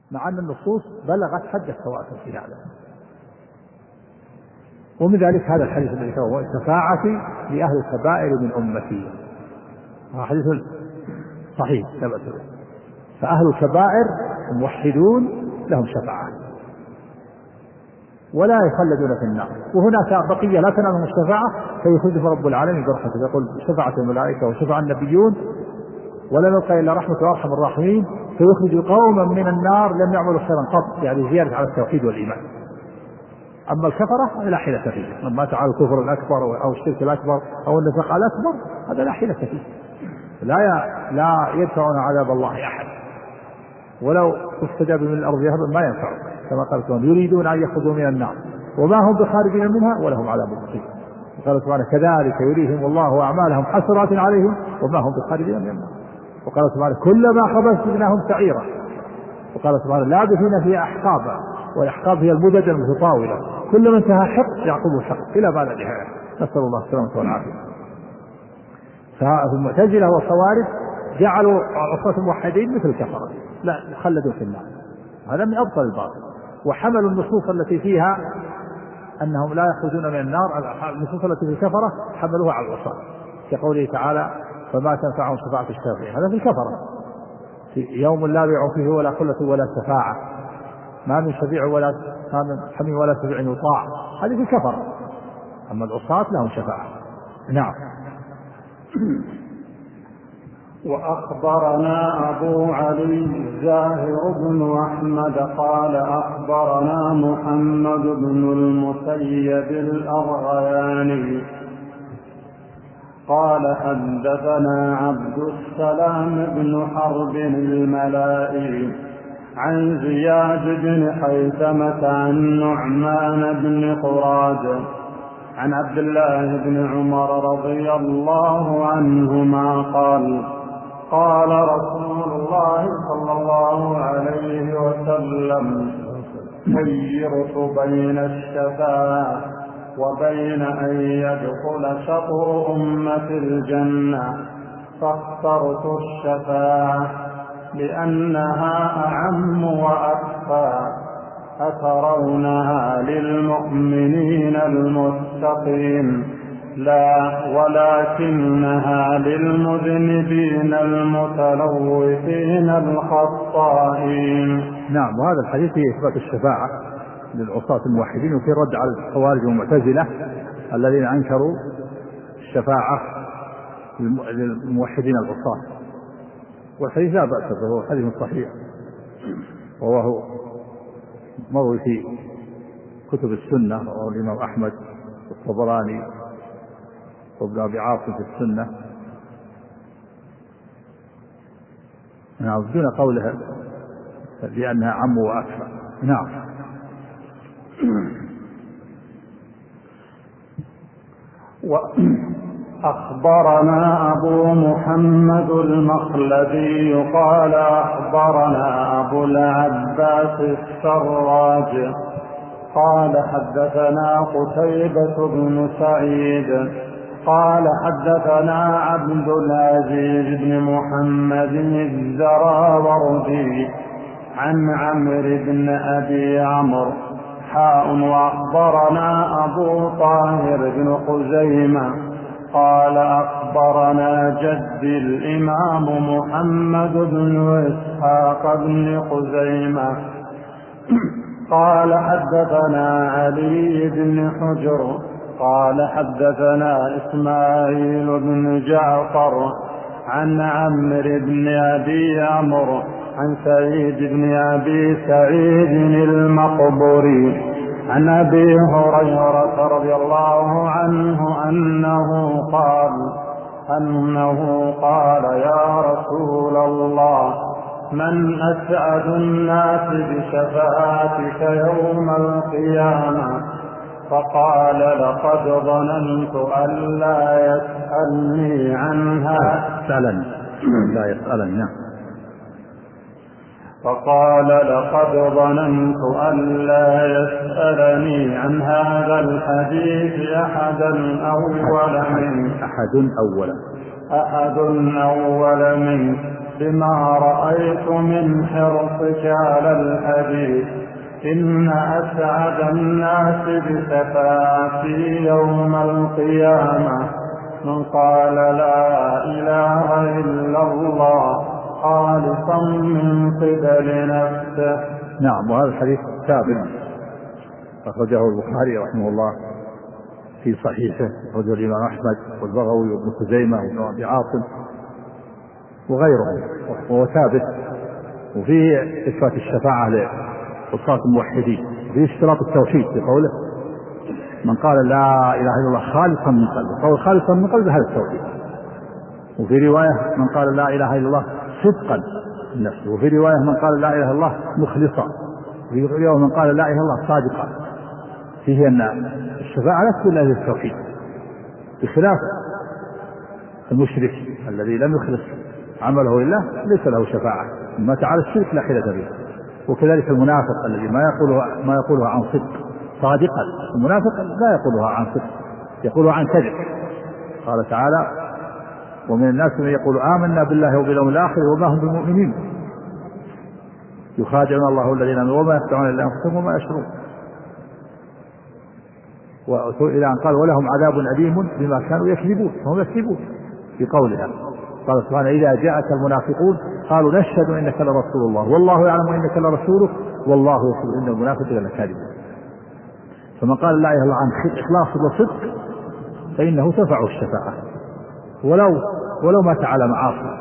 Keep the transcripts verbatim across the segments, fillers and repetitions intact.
مع أن النصوص بلغت حد التواتر في هذا. ومن ذلك هذا الحديث الذي ذكره شفاعتي لأهل الكبائر من أمتي، هذا حديث صحيح ثبت. فأهل الكبائر الموحدون لهم شفاعة ولا يخلدون في النار، وهناك بقية لا تنالهم الشفاعة فيخرجهم رب العالمين برحمته، يقول شفاعة الملائكة وشفاعة النبيون ولا نلقى إلا رحمة وأرحم الراحمين، فيخرج قوما من النار لم يعملوا خيرا قط، يعني زيادة على التوحيد والإيمان. أما الكفرة لا حيلة فيه، من مات على الكفر الأكبر أو الشرك الأكبر أو النفاق الأكبر هذا لا حيلة فيه، لا لا يدفعون عذاب الله أحد، ولو استجاب من الأرض يهرب ما ينفع، كما قال سبحانه يريدون أن يخرجوا من النار وما هم بخارجين منها ولهم عذاب مقيم. وقال سبحانه كذلك يريهم الله أعمالهم حسرات عليهم وما هم بخارجين من النار. وقال سبحانه كلما خبث زدناهم سعيرا. وقال سبحانه لابثين فيها أحقابا، والأحقاب هي المدد المتطاولة، كلما انتهى حق يعقبه حق إلى ما لا نهاية، نسأل الله السلامة والعافية. فالمعتزلة والخوارج جعلوا عصاة الموحدين مثل الكفرة، لا خلدوا في النار، هذا من أبطل الباطل. وحملوا النصوص التي فيها أنهم لا يخرجون من النار، النصوص التي في الكفرة حملوها على العصاة، كقوله تعالى فما تنفعهم شفاعة الشافعين، هذا في الكفرة، في يوم لا بيع فيه ولا خلة ولا شفاعة، ما من شفيع ولا ما من حميم ولا شفيع يطاع، هذه في الكفرة. أما العصاة لهم شفاعة. نعم. وأخبرنا أبو علي الزاهر بن أحمد قال أخبرنا محمد بن المسيب الأرغياني قال حدثنا عبد السلام بن حرب الملائي عن زياد بن حيثمة عن نعمان بن قراد عن عبد الله بن عمر رضي الله عنهما قال قال رسول الله صلى الله عليه وسلم خيرت بين الشفاعة وبين أن يدخل شطر أمة الجنة فاخترت الشفاعة لأنها أعم وأخفى أترونها للمؤمنين المتقين لا ولكنها للمذنبين المتلوثين الخطائين. نعم. وهذا الحديث فيه إثبات الشفاعة للعصاة الموحدين، وفي رد على الخوارج والمعتزلة الذين أنكروا الشفاعة للموحدين العصاة. والحديث لا بأس به، هو حديث صحيح وهو مروي في كتب السنة، وهو الإمام أحمد والطبراني وابن أبي عاصم في السنة. نعم دون قولها لأنها عم وأكثر. نعم. أخبرنا أبو محمد المخلدي قال أخبرنا أبو العباس السراج قال حدثنا قتيبة بن سعيد قال حدثنا عبد العزيز بن محمد الزراوردي عن عمرو بن أبي عمرو حاء وأخبرنا أبو طاهر بن خزيمة قال أخبرنا جدي الإمام محمد بن إسحاق بن خزيمة قال حدثنا علي بن حجر قال حدثنا إسماعيل بن جعفر عن عمرو بن أبي عمرو عن سعيد بن أبي سعيد المقبري عن أبي هريرة رضي الله عنه أنه قال أنه قال يا رسول الله من أسعد الناس بشفاعتك يوم القيامة؟ فقال لقد ظننت أن لا يسألني عنها سألن لا يسألني. فقال لقد ظننت أن لا يسألني عن هذا الحديث أحدا أول منك أحد أول أحد أول منك بما رأيت من حرصك على الحديث إن أسعد الناس بشفاعتي يوم القيامة من قال لا إله إلا الله خالصا من قبل نفسه. نعم. وهذا الحديث ثابت أخرجه البخاري رحمه الله في صحيحه، أخرجه الإمام أحمد والبغوي وابن خزيمة وابن أبي عاصم وغيرهم، وهو ثابت. وفيه إثبات الشفاعة لعصاة الموحدين، وفيه اشتراط التوحيد بقوله من قال لا إله إلا الله خالصا من قلبه، قول خالصا من قلبه هذا التوحيد. وفي رواية من قال لا إله إلا الله صدقا من نفسه، وفي رواية من قال لا إله إلا الله مخلصا، وفي رواية من قال لا إله إلا الله صادقا. فيه أن الشفاعة لا تكون إلا للتوحيد، بخلاف المشرك الذي لم يخلص عمله لله ليس له شفاعة، ما تعالى الشرك لا حيلة به. وكذلك المنافق الذي ما يقولها ما يقولها عن صدق صادقا، المنافق لا يقولها عن صدق، يقولها عن كذب. قال تعالى ومن الناس من يقول آمنا بالله وباليوم الآخر وما هم بمؤمنين يخادعون الله الذين آمنوا وما يخدعون إلا أنفسهم وما يشعرون. وإلى أن قال ولهم عذاب أليم بما كانوا يكذبون، فهم يكذبون في قولها. قال سبحانه إذا جاءك المنافقون قالوا نشهد إنك لرسول الله والله يعلم إنك لرسوله والله يشهد إن المنافقين لكاذبون. فمن قال لا إله إلا الله عن إخلاص وصدق فإنه تنفعه الشفاعة ولو ولو مات على معاصي،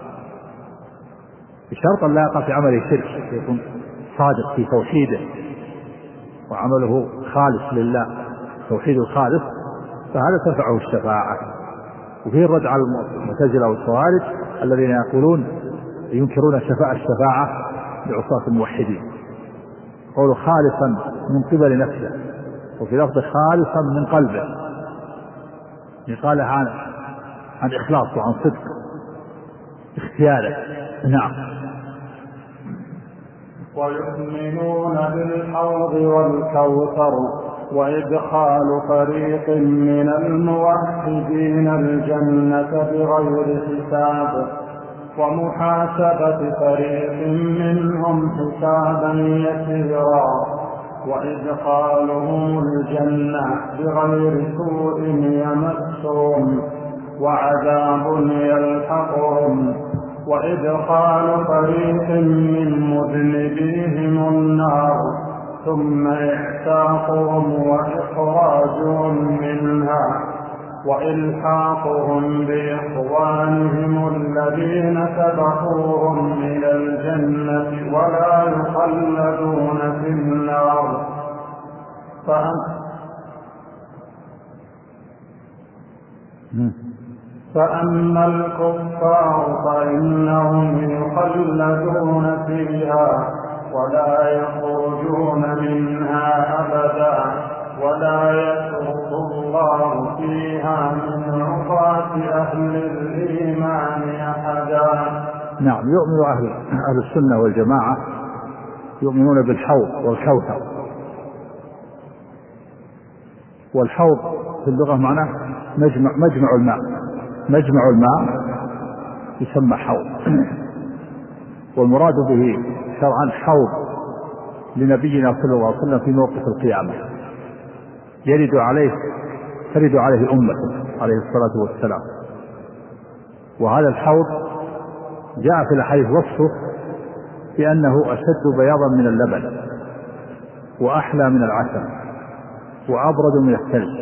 بشرط أن لا يقع في عمله شرك، يكون صادق في توحيده وعمله خالص لله، توحيد الخالص، فهذا تنفعه الشفاعة. وفيه الرد على المعتزلة والخوارج الذين يقولون ينكرون شفاعة الشفاعة لعصاة الموحدين، قولوا خالصا من قبل نفسه، وفي لفظ خالصا من قلبه، يقال عن عن إخلاص وعن صدق اختياره. نعم. ويؤمنون بالحوض والكوثر وإدخال فريق من الموحدين الجنة بغير حساب ومحاسبة فريق منهم حسابا يسيرا وإدخالهم الجنة بغير سوء يمسهم وعذاب يلحقهم وإدخال فريق من مذنبيهم النار ثم إحتاقهم وإخراجهم منها وإلحاقهم بإخوانهم الذين سبقوهم إلى الجنة ولا يخلدون في النار. فأما الكفار فإنهم يخلدون فيها ولا يخرجون منها أبدا ولا يترك الله فيها من عصاة أهل الإيمان أحدا. نعم. يؤمن أهل, أهل السنة والجماعة يؤمنون بالحوض والكوثر. والحوض في اللغة معناه مجمع, مجمع الماء، مجمع الماء يسمى حوض. والمراد به شرعا حوض لنبينا صلى الله عليه وسلم في موقف القيامة يرد عليه ترد عليه أمته عليه الصلاة والسلام. وهذا الحوض جاء في الحديث وصفه بأنه أشد بياضا من اللبن وأحلى من العسل وأبرد من الثلج،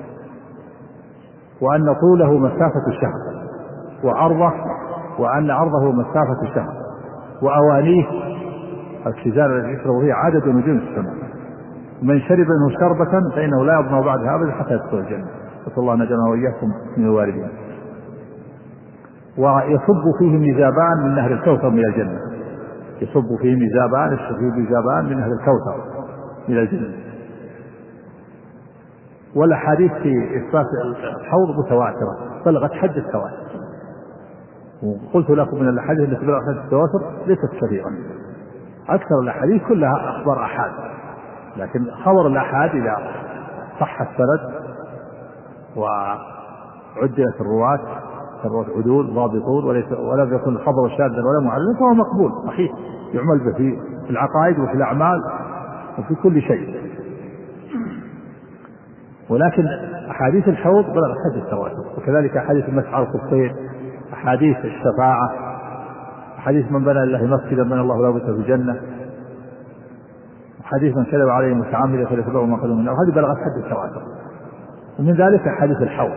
وأن طوله مسافة شهر وعرضه وأن عرضه مسافة شهر وأوانيه الكزان التي يشرب فيها عدد نجوم السماء، من شرب منه شربة فإنه لا يظمأ بعدها أبدا حتى يدخل الجنة. نسأل الله أن يجعلنا وإياكم من الواردين. ويصب فيه ميزابان من نهر الكوثر من الجنة، يصب فيه ميزابان الشفيع ميزابان من نهر الكوثر من الجنة. والأحاديث في إثبات الحوض متواترة بلغت حد التواتر، وقلت لكم من الأحاديث التي بلغت حد التواتر ليست كثيرا، أكثر الأحاديث كلها أخبار أحاد، لكن خبر الأحاد إذا صح السند وعدلت الرواة عدول ضابطون ولم يكن الخبر شاذا ولا معللا فهو مقبول صحيح يعمل به في العقائد وفي الأعمال وفي كل شيء. ولكن أحاديث الحوض بلغت حد التواتر، وكذلك أحاديث المسح على الخفين، أحاديث الشفاعة، أحاديث من بنى لله مسجدا بنى الله له بيتا في الجنة، حديث من كذب عليه متعمدا فليتبوأ مقعده من النار، هذه بلغت حد التواتر. ومن ذلك حديث الحوض.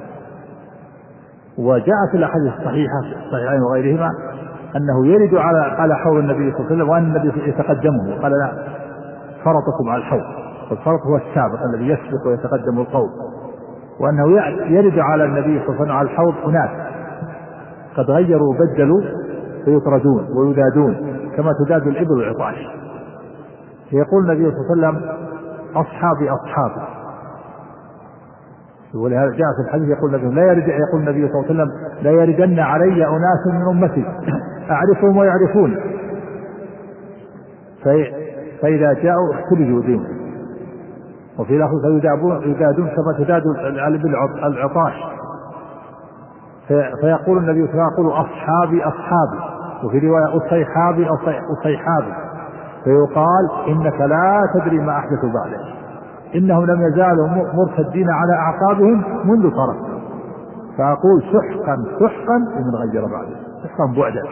وجاء في الأحاديث الصحيحة الصحيحين وغيرهما أنه يرد على على حوض النبي صلى الله عليه وسلم وأن النبي يتقدمه، قال لا فرطكم على الحوض، والفرط هو السابق الذي يسبق ويتقدم القوم، وأنه يرد على النبي صلى الله عليه وسلم على الحوض أناس قد غيروا وبدلوا فيطردون ويذادون كما تذاد الإبل والعطاش. يقول النبي صلى الله عليه وسلم أصحابي أصحابي، ولهذا جاء في الحديث يقول النبي لا يرد يقول النبي صلى الله عليه وسلم لا يردن علي أناس من أمتي أعرفهم ويعرفون فإذا جاءوا اختلجوا دينهم، وفي الآخر فيذادون كما تذاد الإبل العطاش. فيقول النبي صلى الله عليه وسلم يقول أصحابي أصحابي، وفي رواية أصيحابي أصيحابي، فيقال إنك لا تدري ما أحدث بعدك، إنهم لم يزالوا مرتدين على أعقابهم منذ طرف، فأقول سحقا سحقا لمن غير بعده، سحقا بعدا.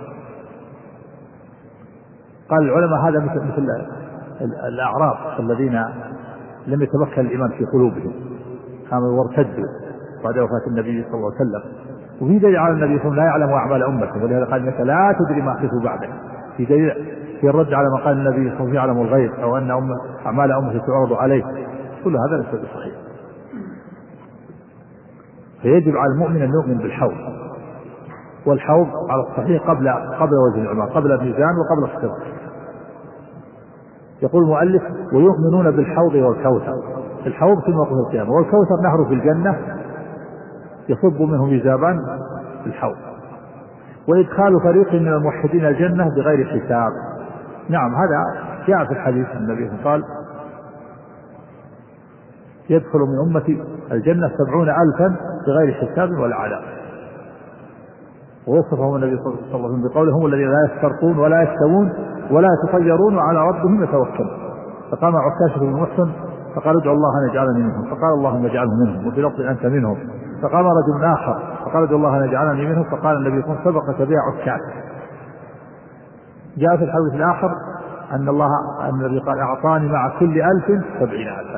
قال العلماء هذا مثل, مثل الأعراب الذين لم يتمكن الإيمان في قلوبهم كانوا وارتدوا بعد وفاة النبي صلى الله عليه وسلم، وفي دليل على النبي صلى الله عليه وسلم لا يعلم أعمال أمته، ولهذا قال إنك لا تدري ما أحدث بعدك، في دليل في الرد على ما قال النبي صلى الله عليه وسلم يعلم الغيب أو أن أم أعمال أمته تعرض عليه، كل هذا ليس بصحيح. فيجب على المؤمن أن يؤمن بالحوض، والحوض على الصحيح قبل قبل وزن العمار، قبل الميزان وقبل الصراط. يقول المؤلف ويؤمنون بالحوض والكوثر، الحوض في موقف القيامة، والكوثر نهر في الجنة يصب منه ميزابان الحوض، وإدخال فريق من الموحدين الجنة بغير حساب. نعم هذا جاء في الحديث النبي قال يدخل من أمتي الجنة سبعون ألفا بغير حساب ولا عذاب، ووصفهم النبي صلى الله عليه وسلم بقوله هم الذين لا يسترقون ولا يستوون ولا يتطيرون وعلى ربهم يتوكلون. فقام عكاشة بن محسن فقال ادعوا الله أن يجعلني منهم، فقال اللهم اجعله منهم، وفي لفظ أنت منهم. فقام رجل آخر فقال ادعوا الله أن يجعلني منهم، فقال النبي صلى الله عليه وسلم سبقك بها عكاشة. جاء في الحديث الآخر أن الله أن النبي قال أعطاني مع كل ألف سبعين ألفا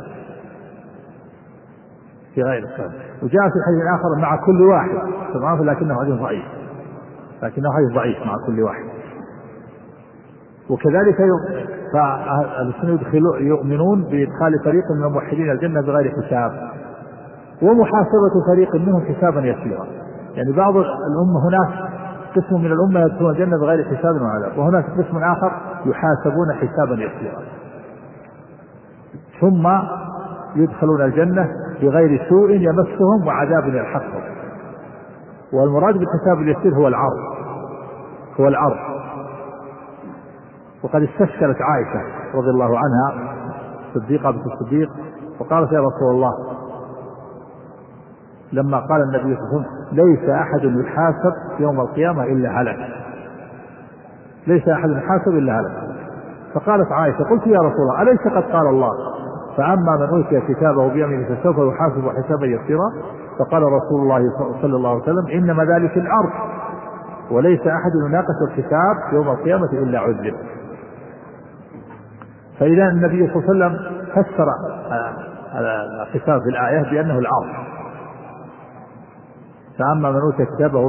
في غير الصلاة. وجاء في الحديث الآخر مع كل واحد طبعا، لكنه حديث ضعيف، لكنه حديث ضعيف مع كل واحد. وكذلك فالسنة يدخلوا يؤمنون بإدخال فريق من الموحدين الجنة بغير حساب، ومحاسبة فريق منهم حسابا يسيرا. يعني بعض الأمة هناك قسم من الأمة يدخلون الجنة بغير حساب وعذاب، وهناك قسم آخر يحاسبون حسابا يسيرا، ثم يدخلون الجنة بغير سوء يمسهم وعذاب يلحقهم. والمراد بالحساب اليسير هو العرض هو العرض وقد استشكلت عائشة رضي الله عنها صديقة بنت الصديق وقالت يا رسول الله لما قال النبي صلى الله عليه وسلم ليس أحد يحاسب يوم القيامة إلا هلك، ليس أحد يحاسب إلا هلك. فقالت عائشة قلت يا رسول الله أليس قد قال الله فأما من أوتي كتابه بيمينه فسوف يحاسب حسابا يسيرا؟ فقال رسول الله صلى الله عليه وسلم إنما ذلك العرض، وليس أحد يناقش الحساب يوم القيامة إلا عذب. فإذا النبي صلى الله عليه وسلم فسر الحساب في الآية بأنه العرض، فأما من أوتي كتابه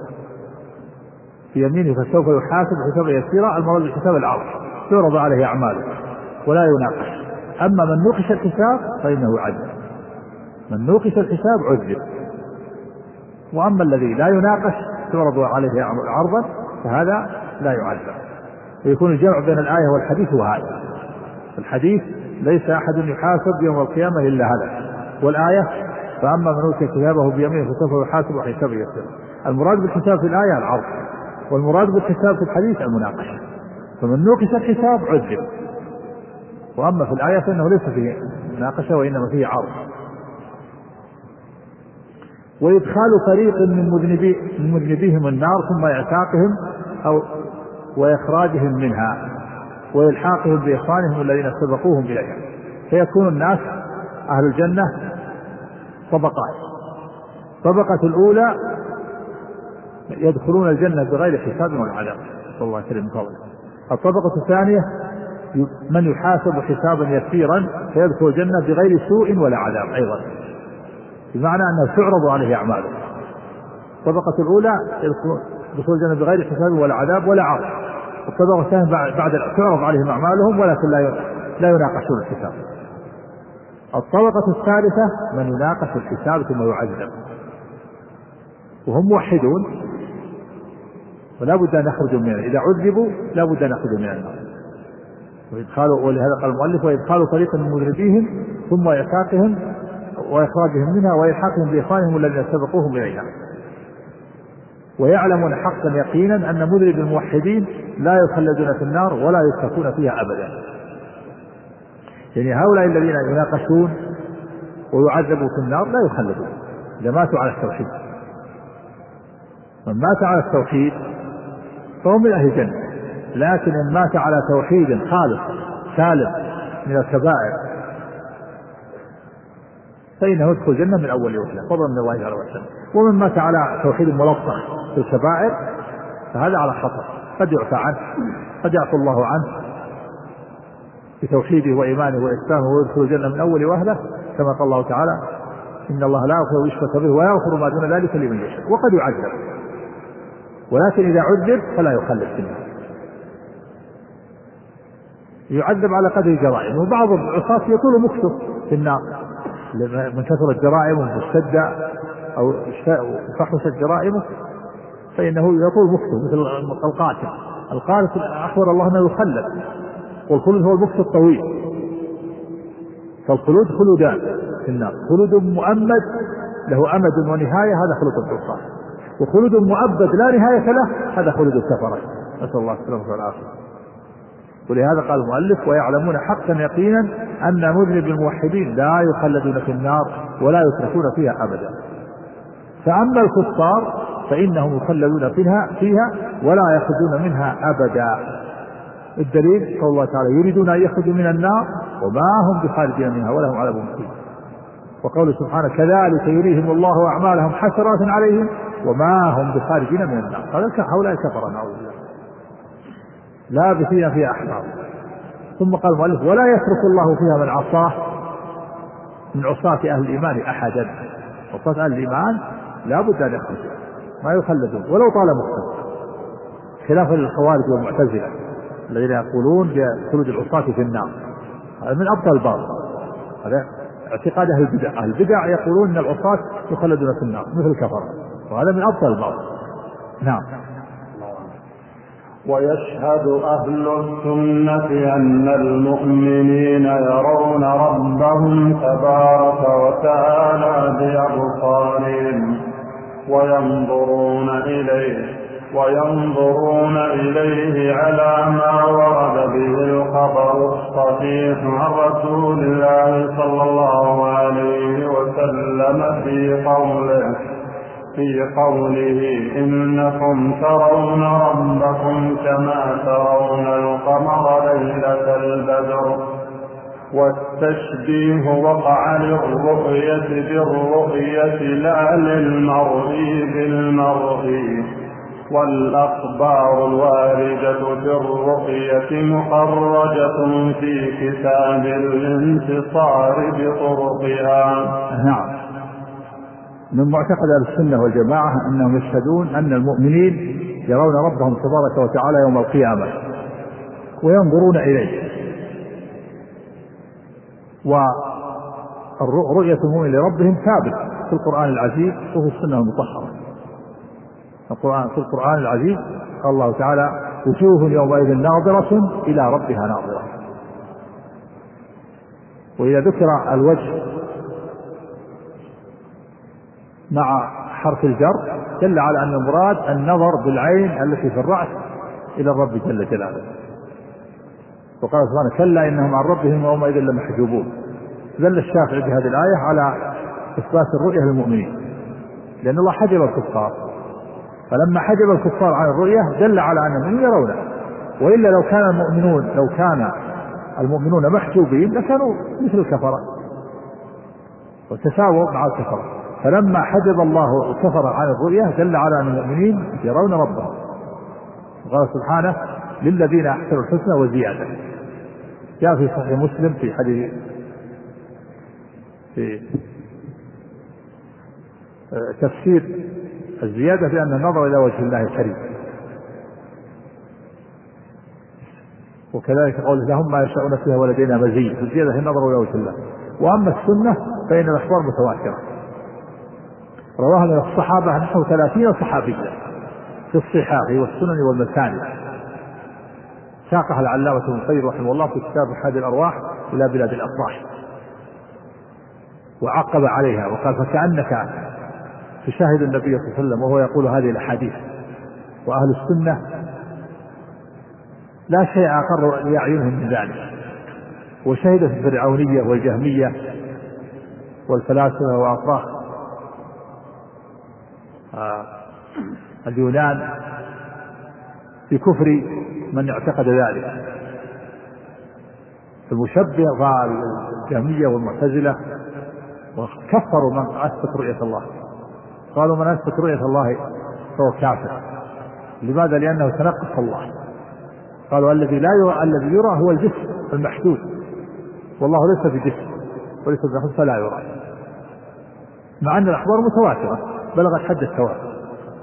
بيمينه فسوف يحاسب حسابا يسيرا، المراد بالحساب العرض يعرض عليه أعماله ولا يناقش. أما من نوقش الحساب فإنه عذب، من نوقش الحساب عذب. وأما الذي لا يناقش تعرض عليه عرضا فهذا لا يعذب. ويكون الجمع بين الآية والحديث هو هذا، الحديث ليس أحد يحاسب يوم القيامة إلا هذا، والآية فأما من أوتي كتابه بيمينه فسوف يحاسب حسابا يسيرا. المراد بالحساب في الآية العرض، والمراد بالحساب في الحديث المناقشة. فمن نوقش الحساب عذب، وأما في الآية فإنه ليس فيه مناقشة وإنما فيه عرض. وإدخال فريق من مذنبي من مذنبيهم النار ثم إعتاقهم أو وإخراجهم منها وإلحاقهم بإخوانهم الذين سبقوهم إليها. فيكون الناس أهل الجنة طبقات. طبقة الأولى يدخلون الجنة بغير حساب ولا عذاب، صلى الله عليه وسلم. الطبقة الثانية من يحاسب حسابا يسيرا فيدخل الجنة بغير سوء ولا عذاب أيضا، بمعنى أنه تعرض عليه أعماله. الطبقة الأولى يدخل الجنة بغير حساب ولا عذاب ولا عرض. الطبقة الثانية بعد تعرض عليهم أعمالهم ولكن لا يناقشون الحساب. الطبقة الثالثة من يناقش الحساب ثم يعذب، وهم موحدون ولا بد أن يخرجوا منها، إذا عذبوا لا بد أن يخرجوا من النار. وإدخالوا، ولهذا قال المؤلف وإدخالوا فريقا من مذنبيهم ثم إعتاقهم وإخراجهم منها وإلحاقهم بإخوانهم الذين سبقوهم إليها. ويعلمون حقا يقينا أن مذنب الموحدين لا يخلدون في النار ولا يتركون فيها أبدا. يعني هؤلاء الذين يناقشون ويعذبوا في النار لا يخلدون إذا ماتوا على التوحيد. من مات على التوحيد فهو من أهل الجنة، لكن إن مات على توحيد خالص سالم من الكبائر فإنه يدخل الجنة من أول وهلة فضلا من الله عليه وسلم. ومن مات على توحيد ملطخ في الكبائر فهذا على خطر، قد يعفى عنه، قد يعفو الله عنه بتوحيده وإيمانه وإسلامه ويدخل الجنة من أول وهلة، كما قال الله تعالى إن الله لا يغفر ويشرك به ويغفر ما دون ذلك لمن يشاء. وقد يعذب، ولكن إذا عذب فلا يخلد في النار، يعذب على قدر جرائمه. وبعض العصاة يطول مكثه في النار من كثرة جرائمه واشتد أو فحشت جرائمه فإنه يطول مكثه، مثل القاتل. القاتل أخبر الله أنه يخلد، والخلود هو المكث الطويل، فالخلود خلودان في النار، خلود مؤمد له أمد ونهاية هذا خلود العصاة، وخلود مؤبد لا نهاية له هذا خلود الكفرة، نسأل الله السلامة والعافية. ولهذا قال المؤلف ويعلمون حقا يقينا أن مذنب الموحدين لا يخلدون في النار ولا يتركون فيها أبدا. فأما الكفار فإنهم يخلدون فيها, فيها ولا يخرجون منها أبدا. الدليل قول الله تعالى يريدون أن يخرجوا من النار وما هم بخارجين منها ولهم عذاب مقيم. وقوله سبحانه كذلك يريهم الله أعمالهم حسرات عليهم وما هم بخارجين من النار. هؤلاء كفروا نعوذ بالله لابثين فيها أحقاب. ثم قال المؤلف ولا يترك الله فيها من عصاه من عصاة أهل الإيمان أحدا. عصاة أهل الإيمان لا بد أن يخرجوا ما يخلدون ولو طال مكتب، خلافا للخوارج والمعتزلة الذين يقولون بخلود العصاة في النار. هذا من أبطل الباطل، هذا اعتقاد أهل البدع. أهل البدع يقولون أن العصاة يخلدون في النار مثل الكفر، وهذا من أبطل الباطل. نعم. ويشهد أهل السنة أن المؤمنين يرون ربهم تبارك وتعالى بأبصارهم وينظرون إليه وينظرون إليه على ما ورد به الخبر الصحيح عن رسول الله صلى الله عليه وسلم في قوله في قوله إنكم ترون ربكم كما ترون القمر ليلة البدر. والتشبيه وقع للرؤية بالرؤية لا للمرئي بالمرئي، والأخبار الواردة بالرؤية مخرجة في كتاب الانتصار بطرقها. نعم. من معتقد أهل السنة والجماعة أنهم يشهدون أن المؤمنين يرون ربهم تبارك وتعالى يوم القيامة وينظرون إليه. ورؤية المؤمن لربهم ثابت في القرآن العزيز وفي السنة المطهرة. القرآن في القرآن العزيز قال الله تعالى وجوه يومئذ ناظرة إلى ربها ناظرة. وإذا ذكر الوجه مع حرف الجر دل على أن المراد النظر بالعين التي في الرأس إلى الرب جل جلاله. وقال سبحانه كلا إنهم عن ربهم يومئذ لمحجوبون. دل الشافعي بهذه الآية على إثبات الرؤية للمؤمنين لأن الله حجب الكفار، فلما حجب الكفار عن الرؤية دل على أنهم يرونه، وإلا لو كان المؤمنون لو كان المؤمنون محجوبين لكانوا مثل الكفرة وتساووا مع الكفرة، فلما حجب الله الكفر عن الرؤية دل على أن المؤمنين يرون ربهم. قال سبحانه للذين أحسنوا الحسنى وزيادة. جاء في صحيح مسلم في حديث في تفسير الزيادة بأن النظر إلى وجه الله الكريم، وكذلك قوله لهم ما يشاءون فيها ولدينا مزيد، الزيادة هي النظر إلى وجه الله. وأما السنة فإن الأخبار متواترة رواها من الصحابة نحو ثلاثين صحابيا في الصحاح والسنن والمساند، ساقها العلامة ابن القيم رحمه الله في كتاب حاد الأرواح إلى بلاد الأفراح، وعقب عليها وقال فكأنك تشاهد النبي صلى الله عليه وسلم وهو يقول هذه الأحاديث. وأهل السنة لا شيء أقر لأعينهم من ذلك، وشهدت الفرعونية والجهمية والفلاسفة وأفراح آه اليونان بكفر من اعتقد ذلك. المشبهة الجهمية والمعتزلة وكفروا من أثبت رؤية الله، قالوا من أثبت رؤية الله فهو كافر. لماذا؟ لأنه تنقص الله. قالوا الذي لا يرى الذي يرى هو الجسم المحدود، والله ليس بجسم وليس بجسم فلا يرى، مع أن الأخبار متواترة بلغت حد التواتر.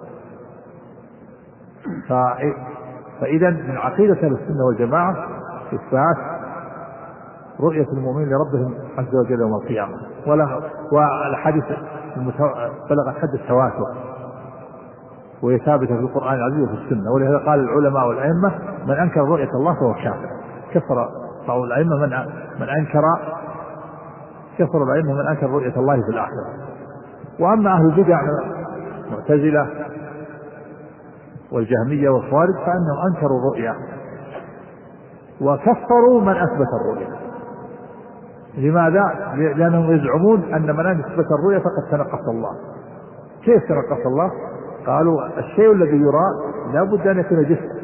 فإذا من عقيدة السنة والجماعة إثبات رؤية المؤمنين لربهم عز وجل يوم القيامة، والحديث بلغت حد التواتر وهي ثابتة في القرآن العزيز وفي السنة. ولهذا قال العلماء والأئمة من أنكر رؤية الله فهو كافر. كفر بعض الأئمة من من أنكر كفر الأئمة من أنكر رؤية الله في الآخرة. وأما أهل البدع المعتزلة والجهمية والخوارج فإنهم أنكروا الرؤية وكفروا من أثبت الرؤية. لماذا؟ لأنهم يزعمون أن من أثبت الرؤية فقد تنقص الله. كيف تنقص الله؟ قالوا الشيء الذي يرى لا بد أن يكون جسم،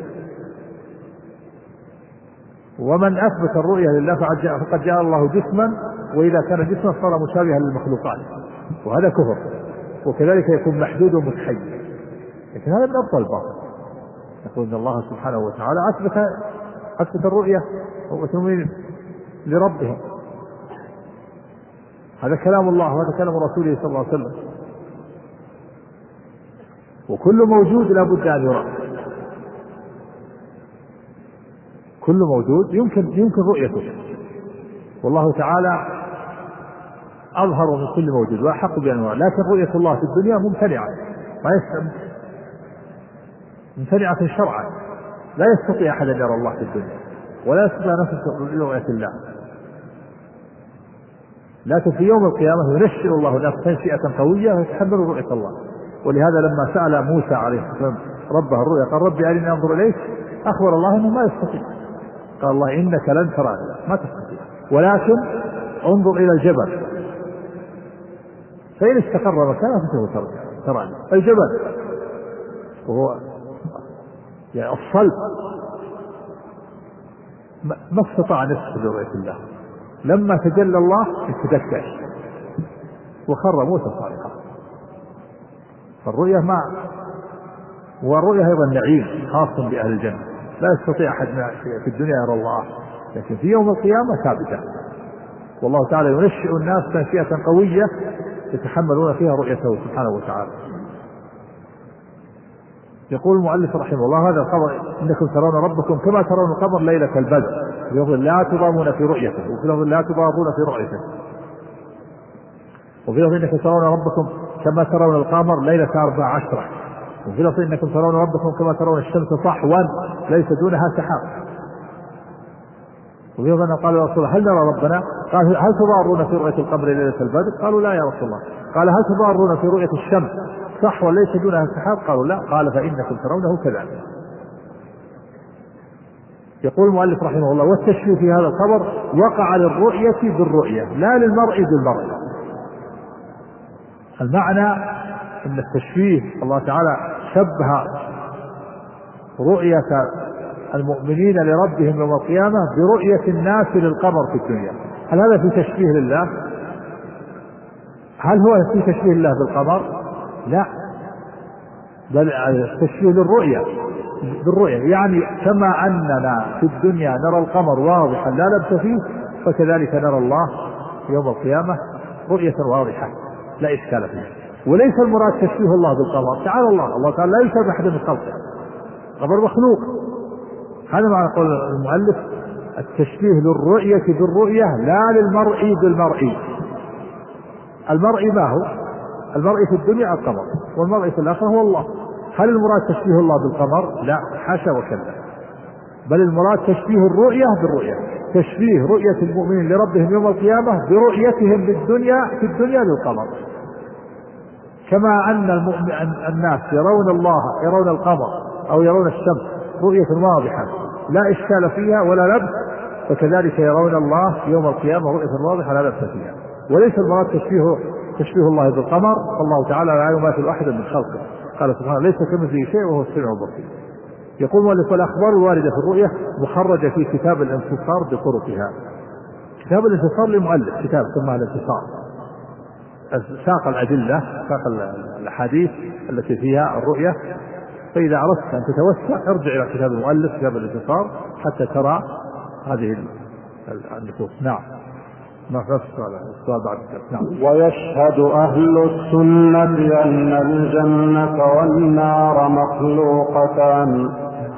ومن أثبت الرؤية لله فقد جاء الله جسما، وإذا كان جسما صار مشابها للمخلوقات، وهذا كفر. وكذلك يكون محدود ومتحيز، لكن هذا من أبطل الباطل. يقول إن الله سبحانه وتعالى أثبت أثبت الرؤية والتمويل لربهم، هذا كلام الله وهذا كلام رسوله صلى الله عليه وسلم. وكل موجود لا بد أن يرى، كل موجود يمكن يمكن رؤيته، والله تعالى أظهر من كل موجود وأحق بأن يرى. لكن رؤية الله في الدنيا ممتنعة، ما يستطيع ممتنعة شرعا، لا يستطيع أحد أن يرى الله في الدنيا ولا يستطيع نفسه لرؤية الله. لكن في يوم القيامة ينشر الله الناس تنشئة قوية ويتحملوا رؤية الله. ولهذا لما سأل موسى عليه السلام ربه الرؤيا قال ربي أرني أنظر إليك، أخبر الله أنه ما يستطيع. قال الله إنك لن تراني، ما تستطيع، ولكن انظر إلى الجبل فإن استقر مكانه فسوف تراني. الجبل وهو يعني الصلب ما استطاع أن يصل لرؤية الله، لما تجلى الله تدكش وخر موسى صاعقا. فالرؤية ما والرؤية أيضا نعيم خاص بأهل الجنة، لا يستطيع أحد في الدنيا يرى الله، لكن في يوم القيامة ثابتة. والله تعالى ينشئ الناس تنشئة قوية يتحملون فيها رؤيته سبحانه وتعالى. يقول المؤلف رحمه الله هذا الخبر إنكم ترون ربكم كما ترون القمر ليلة البدر، يقول لا تضامون في رؤيته، وفي لفظ لا تضارون في رؤيته، وفي لفظ إنكم ترون ربكم كما ترون القمر ليلة أربع عشرة، وفي لفظ إنكم ترون ربكم كما ترون الشمس صحوا ليس دونها سحاب. وفي لفظ قال يا رسول الله هل نرى ربنا؟ قال هل تضارون في رؤية القمر ليلة البدر؟ قالوا لا يا رسول الله. قال هل تضارون في رؤية الشمس صحوا ليس دونها سحاب؟ قالوا لا. قال فإنكم ترونه كذلك. يقول المؤلف رحمه الله والتشبيه في هذا الخبر وقع للرؤية بالرؤية لا للمرء بالمرء. المعنى إن التشبيه الله تعالى شبه رؤية المؤمنين لربهم يوم القيامة برؤية الناس للقمر في الدنيا. هل هذا في تشبيه لله؟ هل هو في تشبيه لله بالقمر؟ لا، بل التشبيه للرؤية بالرؤية، يعني كما أننا في الدنيا نرى القمر واضحا لا لبس فيه، فكذلك نرى الله يوم القيامة رؤية واضحة لا إشكال فيه. وليس المراد تشبيه الله بالقمر، تعالى الله الله تعالى لا يشبه أحد من خلقه، القمر مخلوق. هذا معنى قول المؤلف التشبيه للرؤية بالرؤية لا للمرئي بالمرئي. المرئي ما هو؟ المرئي في الدنيا القمر، والمرئي في الآخرة هو الله. هل المراد تشبيه الله بالقمر؟ لا، حاشا وكلا، بل المراد تشبيه الرؤية بالرؤية، تشبيه رؤية المؤمنين لربهم يوم القيامة برؤيتهم بالدنيا في الدنيا للقمر، كما أن المؤمن الناس يرون الله يرون القمر أو يرون الشمس رؤية واضحة لا إشكال فيها ولا لبس، فكذلك يرون الله يوم القيامة رؤية واضحة لا لبس فيها. وليس المراد تشبيه تشبيه الله بالقمر، الله تعالى لا يماثل أحدا من خلقه، قال سبحانه ليس كمثله شيء وهو السميع البصير. يقول مؤلف والأخبار الواردة في الرؤية مخرجة في كتاب الانتصار بطرقها. كتاب الانتصار للمؤلف كتاب سماه الانتصار، ساق الأدلة ساق الأحاديث التي فيها الرؤية، فإذا أردت أن تتوسع ارجع إلى كتاب المؤلف كتاب الانتصار حتى ترى هذه النصوص. نعم. السؤال بعد نعم. ويشهد أهل السنة أن الجنة والنار مخلوقتان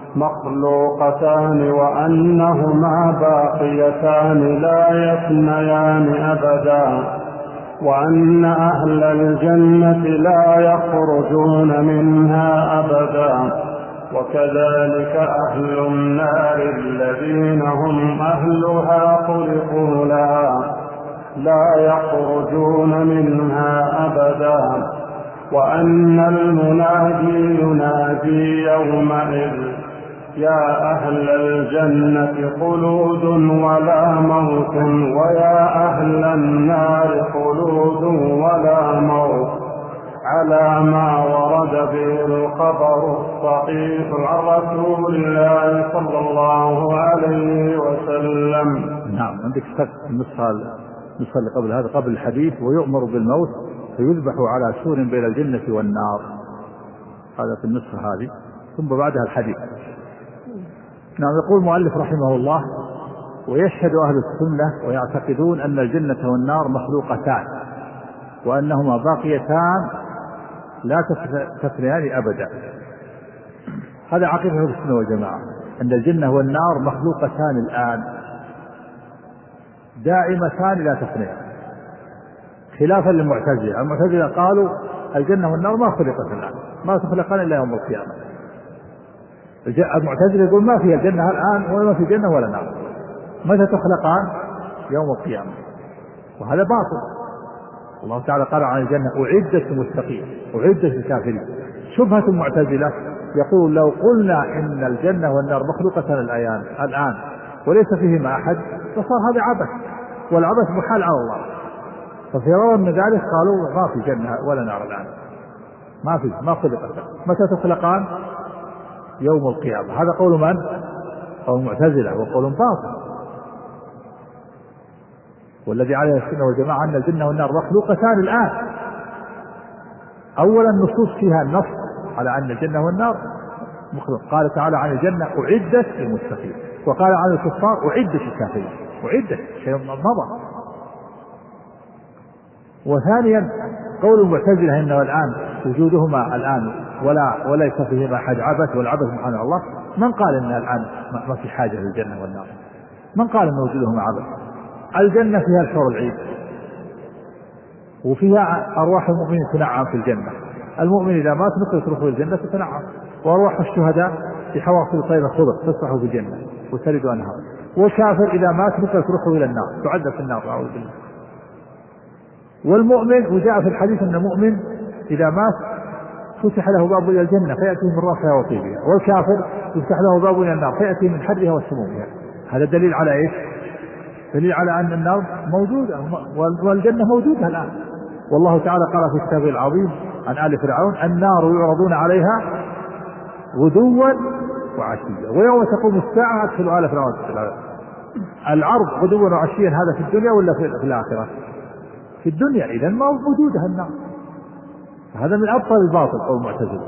مخلوقتان وأنهما باقيتان لا يفنيان أبدا، وأن أهل الجنة لا يخرجون منها أبدا، وكذلك أهل النار الذين هم أهلها خلقوا لها لا يخرجون منها أبدا، وأن المنادي ينادي يومئذ يا أهل الجنة خلود ولا موت، ويا أهل النار خلود ولا موت، على ما ورد به الخبر الصحيح عن رسول الله صلى الله عليه وسلم. نعم. عندك النسخة النسخة اللي قبل هذا قبل الحديث ويؤمر بالموت فيذبح على سور بين الجنة والنار، هذا في النسخة هذه، ثم بعدها الحديث. نعم. يقول المؤلف رحمه الله ويشهد أهل السنة ويعتقدون أن الجنة والنار مخلوقتان وأنهما باقيتان لا تفنيان أبدا. هذا عقيدة أهل السنة والجماعة، أن الجنة والنار مخلوقتان الآن دائمتان لا تفنيان، خلافا للمعتزلة. المعتزلة قالوا الجنة والنار ما خلقت الآن، ما تخلقان إلا يوم القيامة. المعتزلة يقول ما فيها الجنة الآن ولا في جنة ولا نار، متى تخلقان؟ يوم القيامة. وهذا باطل. الله تعالى قال عن الجنة أعدت للمتقين أعدت للكافرين. شبهة المعتزلة يقول لو قلنا إن الجنة والنار مخلوقتان الآن الآن وليس فيهما أحد فصار هذا عبث، والعبث محال على الله. ففرارا من ذلك قالوا ما في جنة ولا نار الآن، ما في ما خلقت. متى تخلقان؟ يوم القيامة. هذا قول من؟ قول المعتزلة، وقول باطل. والذي عليه السنة والجماعة أن الجنة والنار مخلوقتان الآن. أولا النصوص فيها النص على أن الجنة والنار مخلوق. قال تعالى عن الجنة أعدت للمتقين، وقال عن الكفار أعدت للكافرين، أعدت شيء مضى. وثانيا قول المعتزلة إنه الآن وجودهما الآن ولا وليس فيهما أحد عبث، والعبث سبحان الله. من قال إن الآن ما في حاجة للجنة والنار؟ من قال إن وجودهما عبث؟ الجنة فيها الحور العين وفيها أرواح المؤمنين تنعم في الجنة. المؤمن إذا مات نقل تروح الجنة تتنعم، وأرواح الشهداء في حواصل طير خضر تسبح في الجنة وترد أنهار. والكافر إذا مات نقل تروح إلى النار تعذب في النار أعوذ بالله. والمؤمن وجاء في الحديث أن المؤمن إذا مات فتح له باب إلى الجنة فيأتي من رافها وطيبها، والكافر يفتح له باب إلى النار فيأتي من حرها وسمومها. هذا دليل على إيش؟ دليل على أن النار موجودة والجنة موجودة الآن. والله تعالى قال في كتابه العظيم عن آل فرعون النار يعرضون عليها غدوا وعشيا ويوم تقوم الساعة أدخلوا آل فرعون. العرض غدوا وعشيا هذا في الدنيا ولا في الآخرة؟ في الدنيا، إذن ما وجودها النار. هذا من أبطل الباطل أو المعتزلة.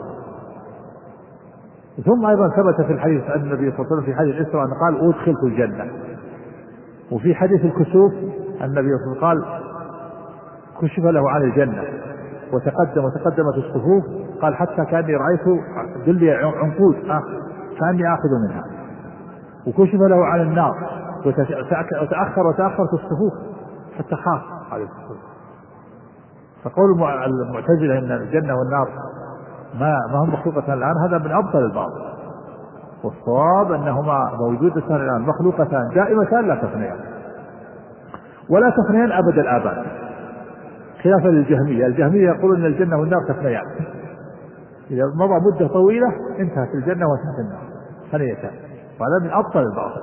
ثم أيضا ثبت في الحديث أن النبي صلى الله عليه وسلم في حديث الإسراء أن قال أدخلت الجنة. وفي حديث الكسوف النبي صلى الله عليه وسلم قال كشف له عن الجنة وتقدم وتقدمت الصفوف قال حتى كأني رأيت دلي عنقود كأني آخذ منها. وكشف له عن النار وتأخر وتأخرت الصفوف حتى خاف عليه الصفوف. فقول المعتزلة إن الجنة والنار ما ما هم مخلوقتان الآن هذا من أبطل الباطل. والصواب أنهما موجودتان الآن مخلوقتان دائمتان لا تفنيان ولا تفنيان أبد الآباد، خلافا للجهمية. الجهمية يقولون أن الجنة والنار تفنيان، إذا مضى مدة طويلة انتهت الجنة وانتهت النار فنيتان، وهذا من أبطل الباطل.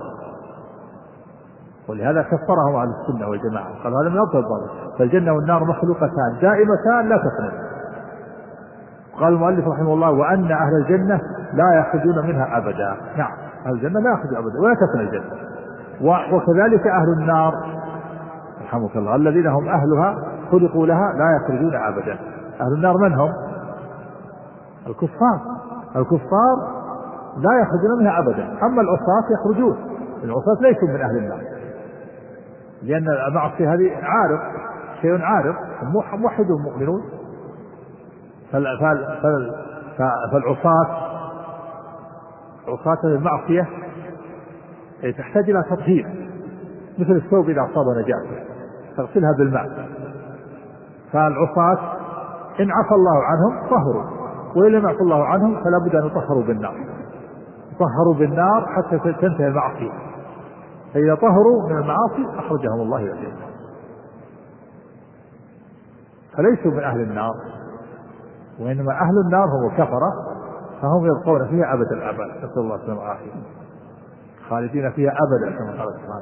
ولهذا كفرهم على السنة والجماعة قالوا هذا من أبطل الباطل. فالجنة والنار مخلوقتان دائمتان لا تفنيان. قال المؤلف رحمه الله وأن أهل الجنة لا يخرجون منها أبدا. نعم أهل الجنة لا يخرجون أبدا ولا تفنى الجنة. وكذلك أهل النار رحمك الله الذين هم أهلها خلقوا لها لا يخرجون أبدا. أهل النار من هم؟ الكفار. الكفار لا يخرجون منها أبدا. أما العصاة يخرجون. العصاة ليسوا من أهل النار لأن المعصية هذه عارض، شيء عارض، موحد مؤمنون. فالعصاة عصاة المعصية تحتاج إلى تطهير مثل الثوب إذا أصاب نجاسة تغسلها بالماء. فالعصاة إن عفى الله عنهم طهروا، وإن لم يعفى الله عنهم فلا بد أن يطهروا بالنار. طهروا بالنار حتى تنتهي المعصية، فإذا طهروا من المعاصي أخرجهم الله إلى الجنة. فليسوا من أهل النار، وإنما أهل النار هم الكفرة فهم يبقون فيها أبد الآباد. نسأل الله السلامة والعافية، خالدين فيها أبدا كما قال سبحانه.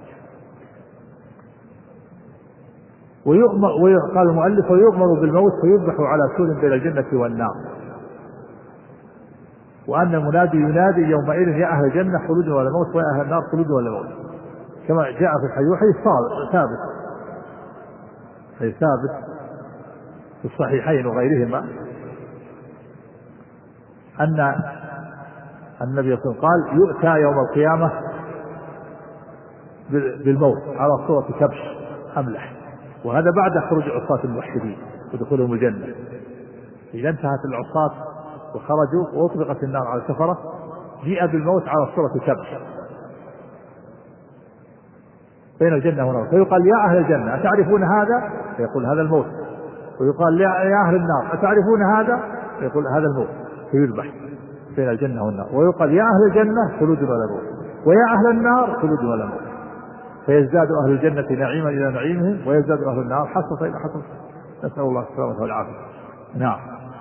ويؤمر قال المؤلف ويؤمر بالموت فيذبح على سور بين الجنة والنار. وأن المنادي ينادي يومئذ يا أهل الجنة خلود ولا موت ويا أهل النار خلود ولا موت، كما جاء في الحديث ثابت ثابت في الصحيحين وغيرهما أن النبي صلى الله عليه وسلم قال يؤتى يوم القيامة بالموت على صورة كبش أملح، وهذا بعد خروج عصاة الموحدين ودخولهم الجنة. إذا انتهت العصاة وخرجوا وأطلقت النار على الكفرة جيء بالموت على صورة كبش بين الجنة والنار، فيقال يا أهل الجنة أتعرفون هذا؟ فيقول هذا الموت. ويقال يا أهل النار أتعرفون هذا؟ فيقول هذا الموت، فيذبح بين الجنة والنار. ويقال يا أهل الجنة خلود ولا موت ويا أهل النار خلود ولا موت، فيزداد أهل الجنة نعيما إلى نعيمهم ويزداد أهل النار حسرة إلى حسرة. نسأل الله السلامة والعافية. نعم.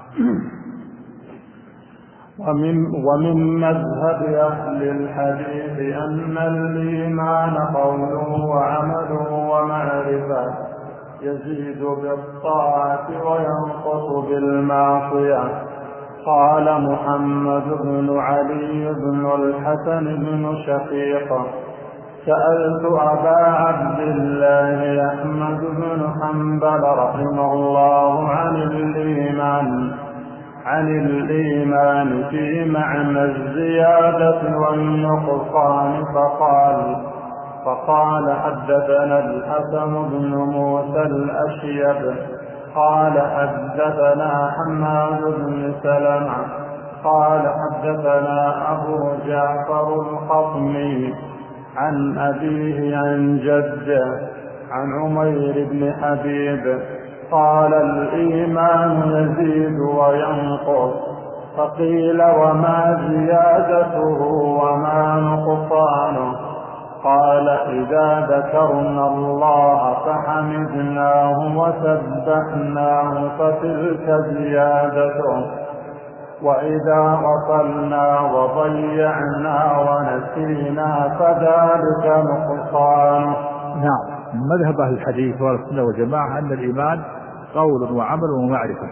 ومن, ومن مذهب أهل الحديث أن الإيمان قول وعمل ومعرفة يزيد بالطاعة وينقص بالمعصية. قال محمد بن علي بن الحسن بن شقيق سألت أبا عبد الله أحمد بن حنبل رحمه الله عن الإيمان عن الإيمان في معنى الزيادة والنقصان فقال فقال حدثنا الحسن بن موسى الأشيب قال حدثنا حماد بن سلمة قال حدثنا أبو جعفر الخطمي عن أبيه عن جده عن عمير بن حبيب قال الإيمان يزيد وينقص. فقيل وما زيادته وما نقصانه؟ قال إذا ذكرنا الله فحمدناه وسبحناه فتلك زيادته، وإذا غفلنا وضيعنا ونسينا فذلك نقصانه. نعم. من مذهب أهل الحديث والسنة والجماعة أن الإيمان قول وعمل ومعرفة،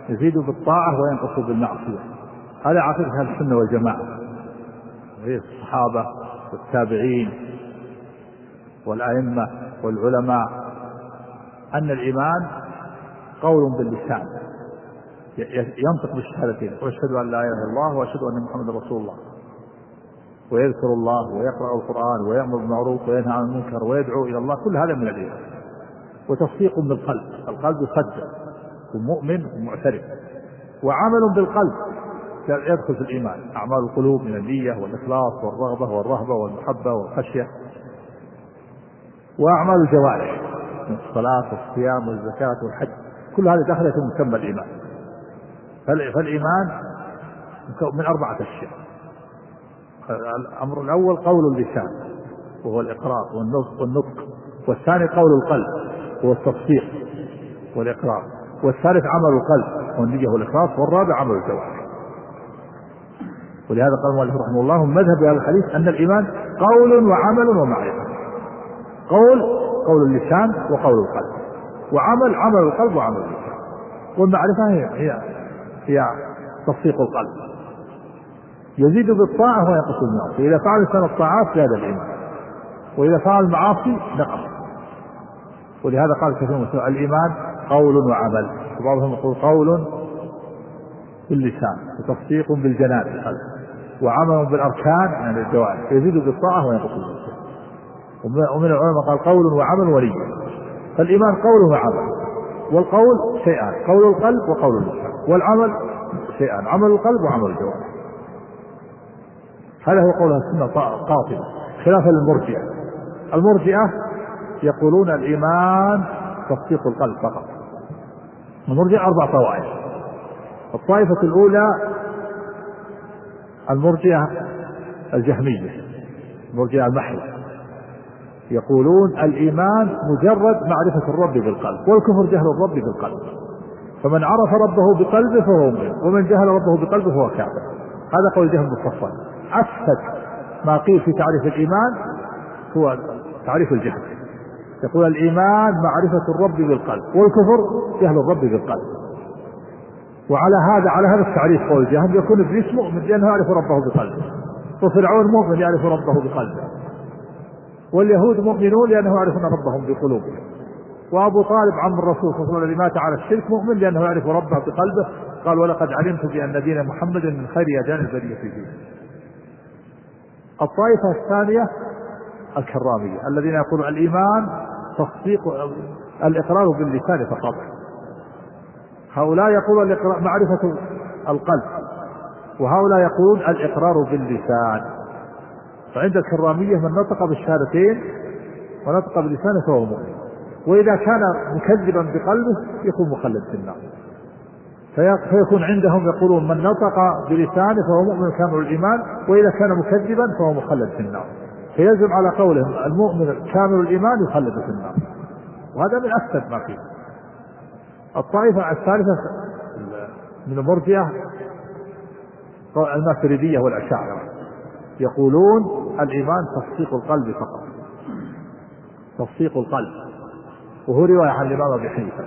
يزيد بالطاعة وينقص بالمعصية. هذا عقيدة أهل السنة والجماعة، وهي الصحابة والتابعين والأئمة والعلماء، أن الإيمان قول باللسان ينطق بالشهادتين، وأشهد أن لا إله إلا الله وأشهد أن محمدا رسول الله، ويذكر الله ويقرأ القرآن ويأمر بالمعروف وينهى عن المنكر ويدعو إلى الله، كل هذا من الإيمان. وتصديق بالقلب، القلب يصدق ومؤمن ومعترف. وعمل بالقلب يدخل في الإيمان، أعمال القلوب من النية والإخلاص والرغبة والرهبة والمحبة والخشية. وأعمال الجوارح من الصلاة والصيام والزكاة والحج، كل هذه دخلت في مسمى الإيمان. فالإيمان من أربعة أشياء. الأمر الأول قول اللسان وهو الإقرار والنطق، والثاني قول القلب وهو التصديق والإقرار، والثالث عمل القلب والنية والإخلاص، والرابع عمل الجوارح. ولهذا قال المؤلف رحمه الله مذهب هذا الحديث أن الإيمان قول وعمل ومعرفة. قول قول اللسان وقول القلب، وعمل عمل القلب وعمل اللسان، والمعرفة هي هي, هي تصديق القلب. يزيد بالطاعة وينقص بالمعصية. إذا فعل الإنسان الطاعات زاد الإيمان، وإذا فعل المعاصي نقص. ولهذا قال كثير من الإيمان قول وعمل، وبعضهم يقول قول باللسان وتصديق بالجنان وعمل بالأركان يعني الجوارح، يزيد بالطاعة وينقص بالمعصية. ومن العلماء قال قول وعمل ونية. فالإيمان قول وعمل، والقول شيئان، قول القلب وقول اللسان، والعمل شيئان، عمل القلب وعمل الجوارح. هذا هو قول السنة قاطبة، خلافا للمرجئة. المرجئة يقولون الإيمان تصديق القلب فقط. المرجئة أربع طوائف. الطائفة الأولى المرجئة الجهمية، المرجئة المحضة، يقولون الإيمان مجرد معرفة الرب بالقلب، والكفر جهل الرب بالقلب، فمن عرف ربه بقلبه فهو مؤمن، ومن جهل ربه بقلبه فهو كافر. هذا قول جهم بالصفوان. أفسد ما قيل في تعريف الإيمان هو تعريف الجهل. يقول الإيمان معرفة الرب بالقلب، والكفر جهل الرب بالقلب. وعلى هذا على هذا التعريف قول الجهم يكون إبليس مؤمن لأنه يعرف ربه بقلبه، وفرعون مؤمن يعرف ربه بقلبه، واليهود مؤمنون لأنه يعرفون ربهم بقلوبهم، وأبو طالب عم الرسول صلى الله عليه وسلم الذي مات على الشرك مؤمن لأنه يعرف ربه بقلبه. قال ولقد علمت بأن دين محمد من خير أديان البرية في دين. الطائفة الثانية الكرامية الذين يقولون الإيمان تصديق الإقرار باللسان فقط. هؤلاء يقولون معرفة القلب، وهؤلاء يقولون الإقرار باللسان. فعند الكرامية من نطق بالشهادتين ونطق بلسانه فهو مؤمن، وإذا كان مكذبا بقلبه يكون مخلد في النار. فيكون عندهم يقولون من نطق بلسانه فهو مؤمن كامل الإيمان، وإذا كان مكذبا فهو مخلد في النار. فيلزم على قولهم المؤمن كامل الإيمان يخلد في النار، وهذا من أفسد ما فيه. الطائفة الثالثة من المرجئة الماتريدية والأشاعرة يقولون الإيمان تصديق القلب فقط، تصديق القلب، وهو رواية عن الإمام أبي حنيفة.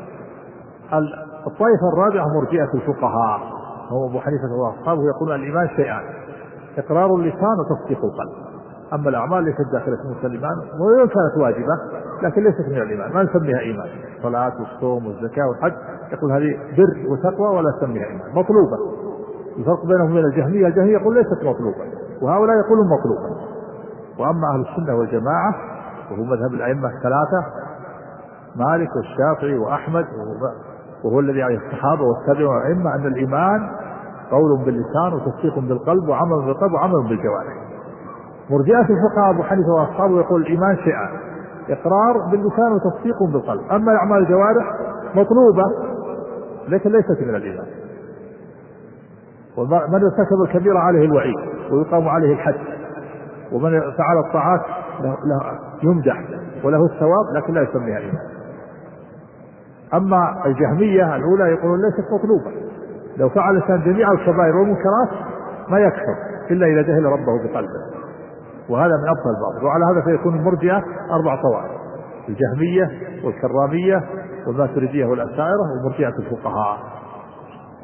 الطائفة الرابعة مرجئة الفقهاء، هو أبو حنيفة وأصحابه، يقولون الإيمان شيئان، إقرار اللسان وتصديق القلب. أما الأعمال ليست داخلة في الإيمان، وإن كانت واجبة لكن ليست من الإيمان، ما نسميها إيمان. الصلاة والصوم والزكاة والحج يقول هذه بر وتقوى ولا نسميها إيمان، مطلوبة. الفرق بينهم وبين الجهمية، الجهمية يقول ليست مطلوبة، وهؤلاء يقولون مطلوبة. وأما أهل السنة والجماعة وهو مذهب الأئمة الثلاثة مالك والشافعي وأحمد، وهو الذي عليه الصحابة والتابعين والأئمة، أن الإيمان قول باللسان وتصديق بالقلب وعمل بالقلب وعمل بالجوارح. مرجئة الفقهاء أبو حنيفة وأصحابه يقول الإيمان شيئان، إقرار باللسان وتصديق بالقلب، أما أعمال الجوارح مطلوبة لكن ليست من الإيمان. ومن ارتكب الكبيرة عليه الوعيد ويقام عليه الحد، ومن فعل الطاعات له يمدح وله الثواب لكن لا يسميها إيمان. أما الجهمية الأولى يقولون ليست مطلوبة، لو فعل الإنسان جميع الكبائر والمنكرات ما يكفر إلا إذا جهل ربه بقلبه، وهذا من أبطل الباطل. وعلى هذا فيكون المرجئة أربع طوائف: الجهمية والكرامية والماتريدية والأشاعرة ومرجئة الفقهاء.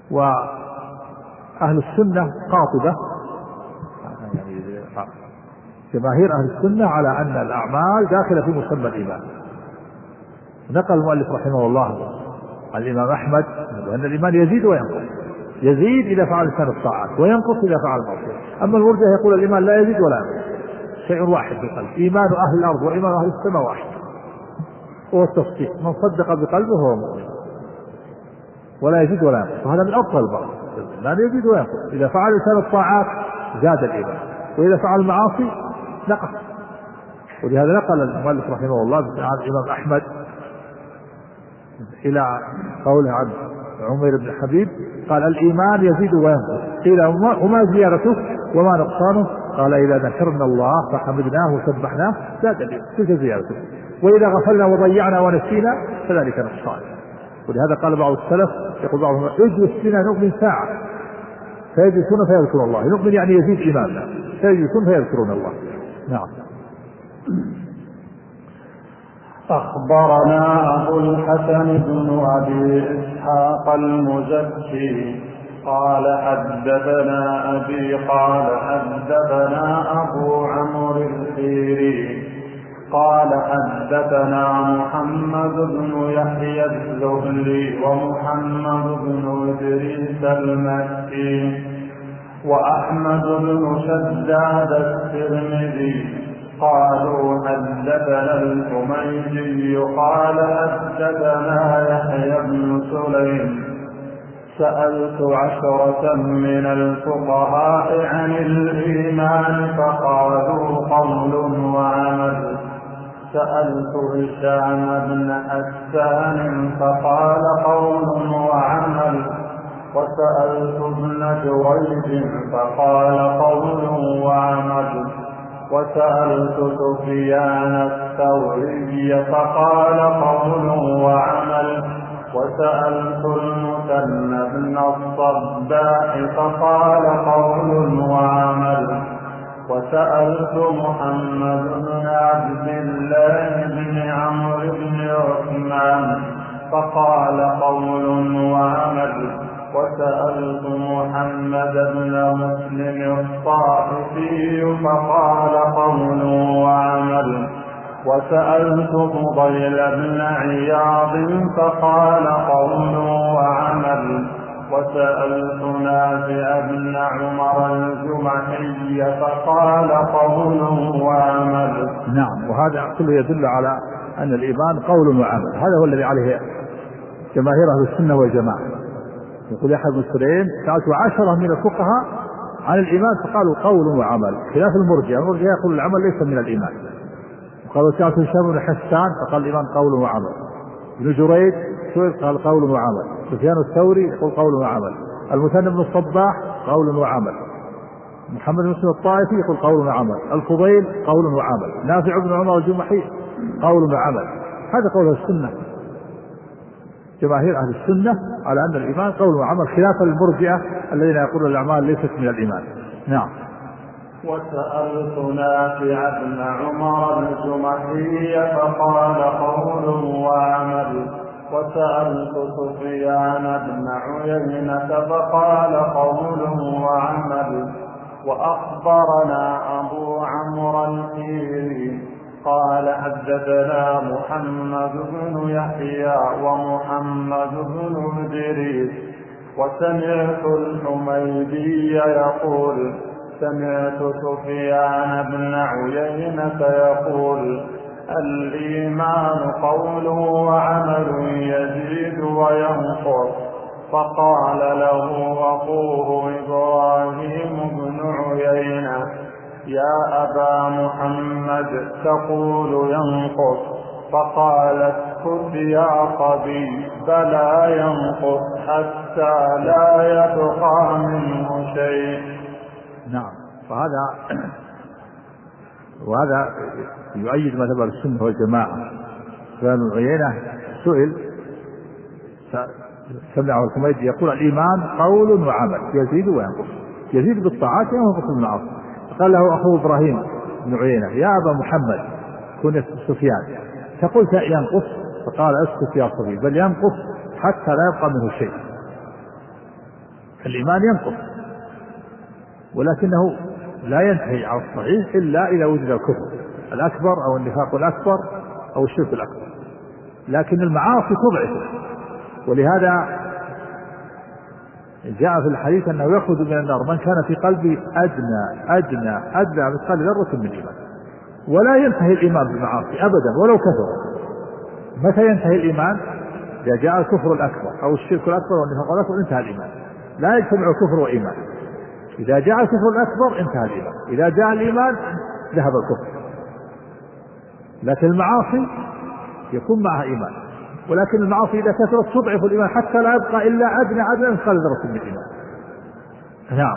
وأهل السنة قاطبة، يعني جماهير أهل السنة على أن الأعمال داخلة في مسمى الإيمان. نقل المؤلف رحمه الله عن الإمام أحمد أن الإيمان يزيد وينقص، يزيد إذا فعل الإنسان الطاعات وينقص إذا فعل المعصية. أما المرجئة يقول الإيمان لا يزيد ولا ينقص، شيء واحد في القلب، إيمان أهل الأرض وإيمان أهل السماء واحد، هو التصديق، من صدق بقلبه هو مؤمن، ولا يزيد ولا ينقص. وهذا من أفضل البعض، لا يزيد وينقص. إذا فعل الإنسان الطاعات زاد الإيمان، وإذا فعل المعاصي نقص. ولهذا نقل المؤلف رحمه الله عن الإمام أحمد إلى قوله عن عمير بن حبيب قال الإيمان يزيد وينقص، قيل وما زيادته وما نقصانه؟ قال إذا ذكرنا الله فحمدناه وسبحناه زاد الإيمان، تلك زيادته، وإذا غفلنا وضيعنا ونسينا فذلك نقصان. ولهذا قال بعض السلف يقول بعضهم اجلس بنا نؤمن ساعة فيجلسون فيذكرون الله، نؤمن يعني يزيد إيماننا، فيجلسون فيذكرون الله. نعم. أخبرنا أبو الحسن بن أبي إسحاق المزكي قال حدثنا أبي قال حدثنا أبو عمرو الخيري قال حدثنا محمد بن يحيى الذهلي ومحمد بن إدريس المكي وأحمد بن شداد الترمذي قالوا حدثنا الحميدي قال حدثنا يحيى بن سليم سألت عشرة من الفقهاء عن الإيمان فقالوا قول وعمل. سألت هشام بن حسان فقال قول وعمل. وسألت ابن جريج فقال قول وعمل. وسألت سفيان الثوري فقال قول وعمل. وسألت المثنى بن الصباح فقال قول وعمل. وسألت محمد بن عبد الله بن عمرو بن عثمان فقال قول وعمل. وسألت محمد بن مسلم الطائفي فقال قول وعمل. وسألت فضيل بن عياض فقال قول وعمل. وسألت نافع بن عمر الجمحي فقال قول وعمل. نعم. وهذا كله يدل على أن الإيمان قول وعمل، هذا هو الذي عليه جماهير أهل السنة والجماعة. يقول يحيى بن سليم سألت عشرة من الفقهاء عن الإيمان فقالوا قول وعمل، خلاف المرجئة. المرجئة يقول العمل ليس من الإيمان. وقالوا سألت هشام بن حسان فقال الإيمان قول وعمل. ابن جريج قال قول وعمل. سفيان الثوري يقول قول وعمل. المثنى بن الصباح قول وعمل. محمد بن مسلم الطائفي يقول قول وعمل. الفضيل قول وعمل. نافع بن عمر الجمحي قول وعمل. هذا قول السنة، جماهير أهل السنة على أن الإيمان قول وعمل، خلاف المرجئة الذين يقولون الأعمال ليست من الإيمان. نعم. وسألت نافع بن عمر الجمحي فقال قول وعمل. وسألت سفيان بن عيينة فقال قول وعمل. وأخبرنا أبو عمرو الخيري قال حدثنا محمد بن يحيى ومحمد بن إدريس. وسمعت الحميدي يقول سمعت سفيان بن عيينة يقول الإيمان قول وعمل يزيد وينقص. فقال له أخوه إبراهيم بن عيينة يا أبا محمد تقول ينقص. فقال اسكت يا صبي فلا ينقص حتى لا يبقى منه شيء. نعم. وهذا وهذا يؤيد مذهب السنة والجماعة. سفيان بن عيينة سئل سمعه الحميدي يقول الإيمان قول وعمل يزيد وينقص، يزيد بالطاعات وينقص بالمعاصي. قال له أخوه إبراهيم بن عيينة يا أبا محمد كن سفيان تقول ينقص. فقال اسكت يا صبي بل ينقص حتى لا يبقى منه شيء. الإيمان ينقص، ولكنه لا ينتهي على الصحيح إلا إذا وجد الكفر الأكبر أو النفاق الأكبر أو الشرك الأكبر، لكن المعاصي تضعفه. ولهذا جاء في الحديث أنه يخرج من النار من كان في قلبه أدنى أدنى أدنى مثقال ذرة من الإيمان. ولا ينتهي الإيمان بالمعاصي أبدا ولو كثر. متى ينتهي الإيمان؟ إذا جاء الكفر الأكبر أو الشرك الأكبر والنفاق الأكبر انتهى الإيمان، لا يجتمع كفر وإيمان. إذا جاء الكفر الأكبر انتهى الإيمان، إذا جاء الإيمان ذهب الكفر. لكن المعاصي يكون معها إيمان، ولكن المعاصي إذا كثرت تضعف الإيمان حتى لا يبقى إلا أدنى أدنى مثقال ذرة من الإيمان. نعم.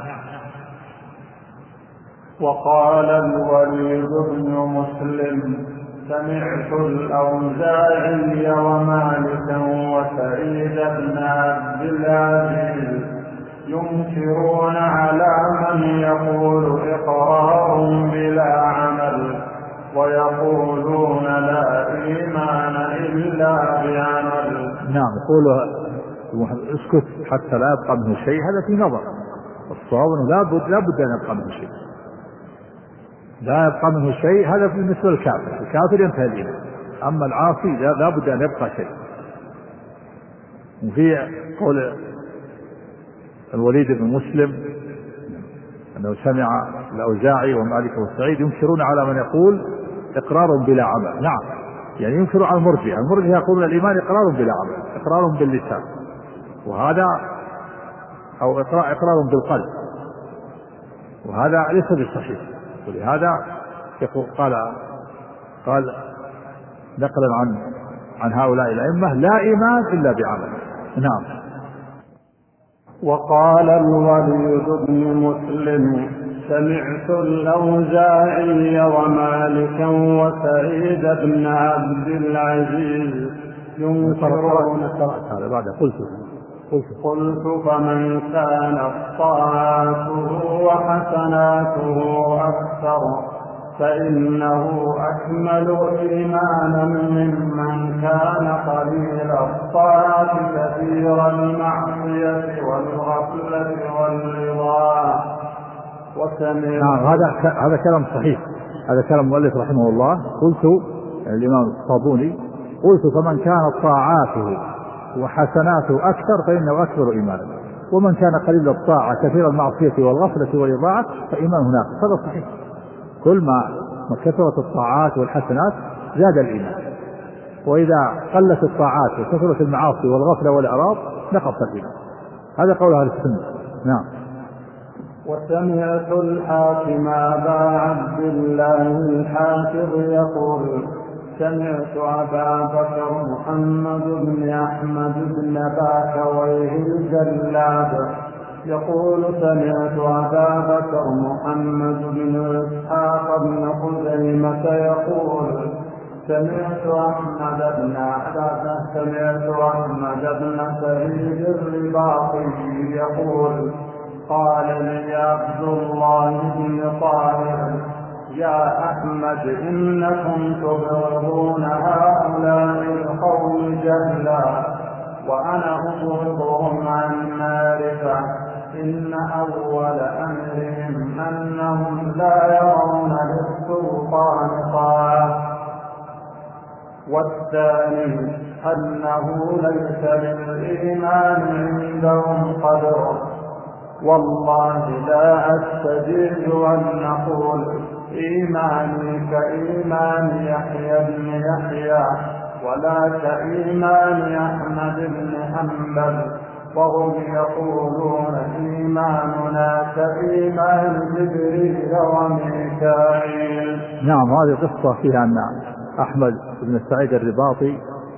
وقال الوليد بن مسلم سمعت الأوزاعي ومالكا وسعيد بن عبد العزيز ينكرون على من يقول إقرار بلا عمل، ويقولون لا إيمان إلا بعمل. نعم. يقول اسكت حتى لا يبقى منه شيء، هذا في نظر. الصواب لا بد لا بد أن يبقى منه شيء، لا يبقى منه شيء، هذا بالنسبة للكافر. الكافر ينتهي الإيمان، أما العاصي لا بد أن يبقى شيء. وفي قول الوليد بن مسلم أنه سمع الأوزاعي ومالك والسعيد ينكرون على من يقول إقرار بلا عمل. نعم، يعني ينكروا على المرجئة. المرجئة يقولون الإيمان إقرار بلا عمل، إقرار باللسان، وهذا أو إقرار بالقلب، وهذا ليس بالصحيح. ولهذا قال قال نقلا عن عن هؤلاء الأئمة لا إيمان إلا بعمل. نعم. وقال الوليد بن مسلم سمعت الأوزاعي ومالكا وسعيد بن عبد العزيز ينكرون هذا بعد قلت قلت قلت فمن كانت طاعاته وحسناته أكثر فإنه أكمل إيمانا ممن كان قليل الطاعة كثير المعصية والغفلة والرضا. نعم. هذا هذا كلام صحيح، هذا كلام المؤلف رحمه الله. قلت الإمام الصابوني قلت فمن كانت طاعاته وحسناته أكثر فإنه أكثر إيمانا، ومن كان قليل الطاعة كثير المعصية والغفلة والإضاعة فإيمانه ناقص. هذا صحيح. كل ما كثرت الطاعات والحسنات زاد الإيمان، وإذا قلت الطاعات وكثرت المعاصي والغفلة والإعراض نقص الإيمان. هذا قول أهل السنة. نعم. وسمعت الحاكم أبا عبد الله الحافظ يقول سمعت أبا بكر محمد بن أحمد بن باكويه الجلاد يقول سمعت أبا بكر محمد بن إسحاق بن خزيمة يقول سمعت أحمد بن سمعت أحمد بن سعيد الرباطي يقول قال لي عبد الله بن طاهر يا أحمد إنكم تبغضون هؤلاء القوم جهلا وأنا أبغضهم عن معرفة إن أول أمرهم أنهم لا يرون للسلطان طاعة، والثاني أنه ليس للإيمان عندهم قدر. والله لا أستجيز أن نقول إيماني كإيمان يحيى بن يحيى ولا كإيمان أحمد بن حنبل، وهم يقولون إيماننا كإيمان جبريل وميكائيل. نعم. هذه قصة فيها أن أحمد بن سعيد الرباطي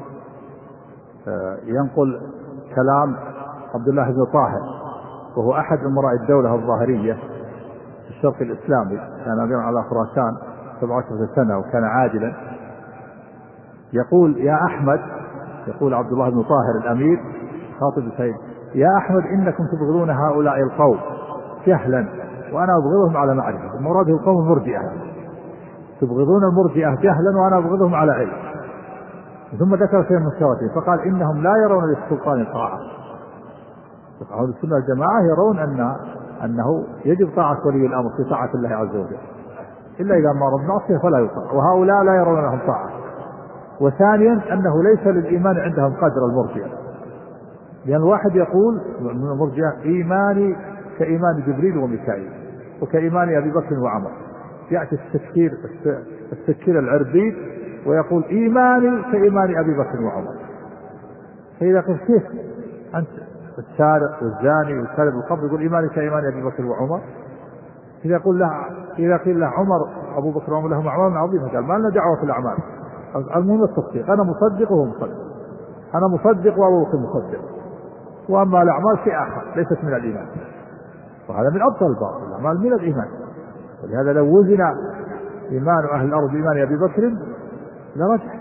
ينقل كلام عبد الله بن طاهر، وهو أحد أمراء الدولة الظاهرية في الشرق الإسلامي، كان أميرا على خراسان سبعة عشر سنة وكان عادلا. يقول يا أحمد، يقول عبد الله بن طاهر الأمير خاطب سيد، يا أحمد إنكم تبغضون هؤلاء القوم جهلا وأنا أبغضهم على معرفة. المراد القوم المرجئة، تبغضون المرجئة جهلا وأنا أبغضهم على علم. ثم ذكر شيئا من الشواتين فقال إنهم لا يرون للسلطان طاعة، أهل السنة والجماعة يرون أن أنه يجب طاعة ولي الأمر في طاعة الله عز وجل، إلا إذا أمر بالمعصية فلا يطاع، وهؤلاء لا يرون لهم طاعة. وثانيا أنه ليس للإيمان عندهم قدر المرجئة، لأن الواحد يقول من المرجئة إيماني كإيمان جبريل وميكائيل وكإيمان أبي بكر وعمر، يأتي التفكير التفكير العربي ويقول إيماني كإيمان أبي بكر وعمر. فإذا قلت كيف أنت السارق والزاني والسارق بالقبر يقول إيماني كإيمان أبي بكر وعمر؟ إذا قل له إذا قيل له عمر أبو بكر وعمر لهم أعمال عظيمة قال ما لنا دعوة في الأعمال، المهم التصديق، أنا مصدق وهو مصدق، أنا مصدق وأبو بكر مصدق، وأما الأعمال شيء آخر ليست من الإيمان، وهذا من أبطل الباطل، الأعمال من الإيمان. ولهذا لو وزن إيمان أهل الأرض بإيمان أبي بكر لرجح.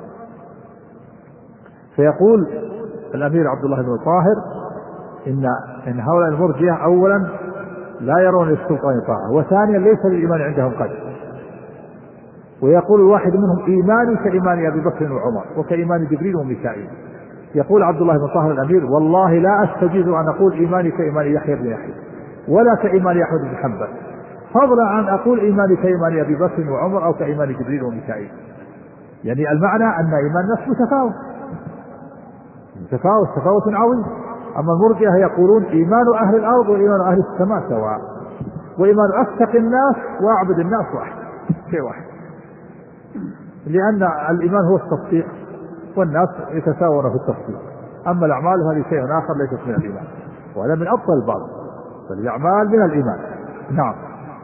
فيقول الأمير عبد الله بن طاهر إن إن هؤلاء المرجئة أولا لا يرون للسلطان طاعة، وثانيا ليس للإيمان عندهم قدر. ويقول الواحد منهم إيماني كإيمان أبي بكر وعمر وكإيمان جبريل وميكائيل. يقول عبد الله بن طاهر الأمير والله لا أستجيز أن أقول إيماني كإيمان يحيى بن يحيى ولا كإيمان أحمد بن حنبل، فضلا عن أقول إيماني كإيمان أبي بكر وعمر أو كإيمان جبريل وميكائيل. يعني المعنى أن إيمان الناس متفاوت متفاوت تفاوت عظيم. أما المرجئة يقولون إيمان أهل الأرض وإيمان أهل السماء سواء، وإيمان أتقى الناس وأعبد الناس واحد شيء واحد، لأن الإيمان هو التصديق والناس يتساوون في التصديق، أما الأعمال هذه شيء آخر ليست من الإيمان، وهذا من أبطل الباطل، فالأعمال من الإيمان. نعم.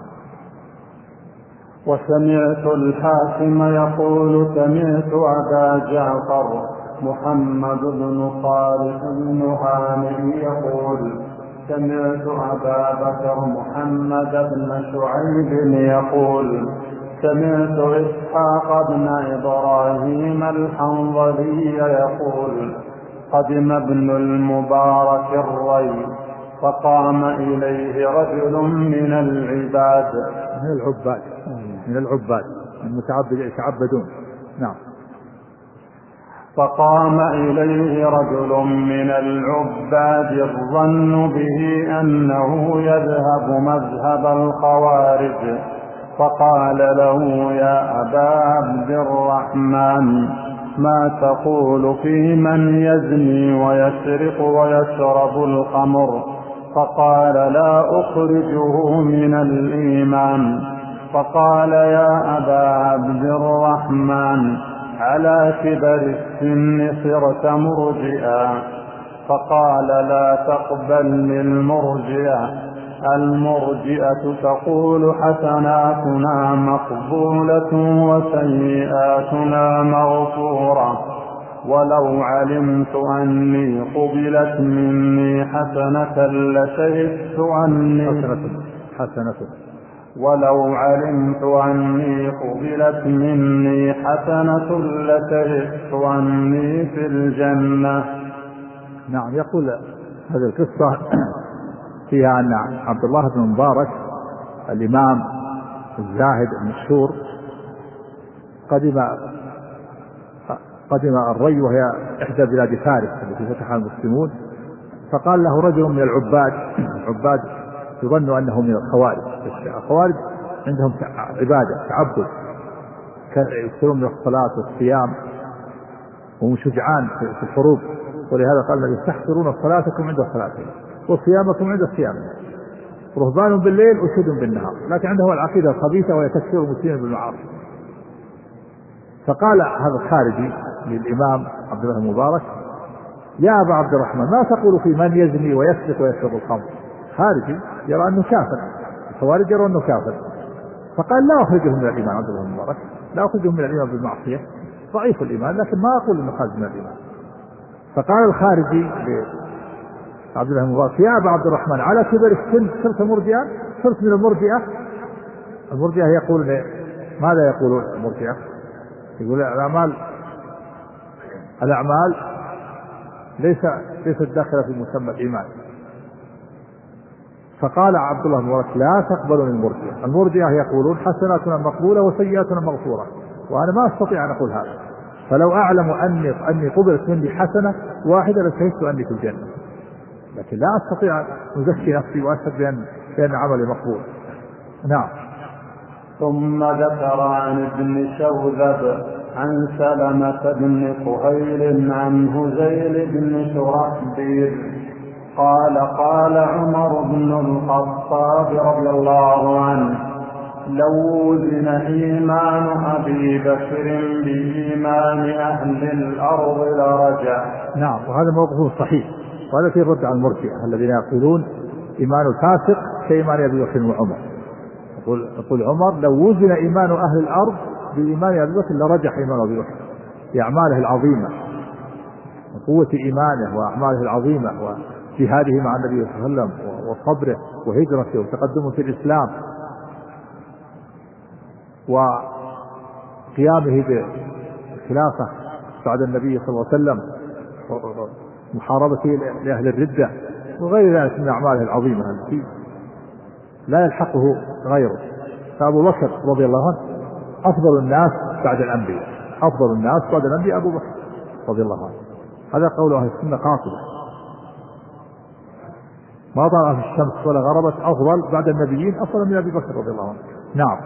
وسمعت الحاكم يقول سمعت أبا جعفر محمد بن صالح بن هانئ يقول سمعت أبا بكر محمد بن شعيب يقول سمعت إسحاق بن إبراهيم الحنظلي يقول قدم ابن المبارك الري فقام إليه رجل من العباد من العباد من العباد المتعبد يتعبدون. نعم. فقام إليه رجل من العباد الظن به أنه يذهب مذهب الخوارج، فقال له يا أبا عبد الرحمن ما تقول في من يزني ويسرق ويشرب الخمر؟ فقال لا أخرجه من الإيمان. فقال يا أبا عبد الرحمن على كبر السن صرت مرجئا. فقال لا تقبل للمرجئة، المرجئة تقول حسناتنا مقبولة وسيئاتنا مغفورة، ولو علمت أني قبلت مني حسنة لشهدت أني حسنة ولو علمت أني قبلت مني حسنة لشهدت أني في الجنة. نعم. يقول هذه القصة فيها أن عبد الله بن مبارك الإمام الزاهد المشهور قدم قدم الري وهي إحدى بلاد فارس التي فتحها المسلمون، فقال له رجل من العباد العباد يظن أنه من الخوارج. الخوارج عندهم عبادة تعبد، يكثرون من الصلاة والصيام وهم شجعان في الحروب، ولهذا قال الذين تحقرون صلاتكم عند صلاتهم وصيامكم عند صيامهم، رهبان بالليل وشد بالنهار، لكن عندهم العقيدة الخبيثة وهي تكفير المسلمين بالمعاصي. فقال هذا الخارجي للإمام عبد الله المبارك يا أبا عبد الرحمن ما تقول في من يزني ويسرق ويشرب الخمر؟ خارجي يرى أنه كافر، الخوارج يرى أنه كافر. فقال لا أخرجه من الإيمان عبد الله المبارك، لا أخرجه من الإيمان بالمعصية، ضعيف الإيمان لكن ما أقول أنه خارج من الإيمان. فقال الخارجي لعبد الله المبارك يا أبا عبد الرحمن على كبر السن صرت مرجئا؟ صرت من المرجئة؟ المرجئة يقول ماذا يقولون المرجئة؟ يقول الأعمال الأعمال ليس ليست داخلة في مسمى الإيمان. فقال عبد الله المبارك لا تقبلوا المرجئة، المرجئة يقولون حسناتنا مقبولة وسيئاتنا مغفورة، وأنا ما أستطيع أن أقول هذا، فلو أعلم أني أني قبلت مني حسنة واحدة لشهدت أني في الجنة. لكن لا أستطيع أن أزكي نفسي وأشهد بأن, بأن عملي مقبول. نعم. ثم ذكر عن ابن شوذب عن سلمة بن قهيل عن هزيل بن شرحبيل قال قال عمر بن الخطاب رضي الله عنه لو وزن إيمان أبي بكر بإيمان أهل الأرض لرجع. نعم، وهذا موقف صحيح، وهذا في الرد على المرجئة الذين يقولون إيمان الفاسق كإيمان أبي بكر وعمر. يقول, يقول عمر لو وزن إيمان أهل الأرض بإيمان أبي بكر لرجح إيمان أبي بكر بأعماله العظيمة وقوة إيمانه وأعماله العظيمة وجهاده مع النبي صلى الله عليه وسلم وصبره وهجرته وتقدمه في الإسلام وقيامه بالخلافة بعد النبي صلى الله عليه وسلم ومحاربته لأهل الردة وغير ذلك من أعماله العظيمة التي لا يلحقه غيره. فأبو بكر رضي الله عنه أفضل الناس بعد الأنبياء، أفضل الناس بعد الأنبياء أبو بكر رضي الله عنه. هذا قول أهل السنة قاطبة، ما طلعت الشمس ولا غربت أفضل بعد النبيين أفضل من أبي بكر رضي الله عنه. نعم.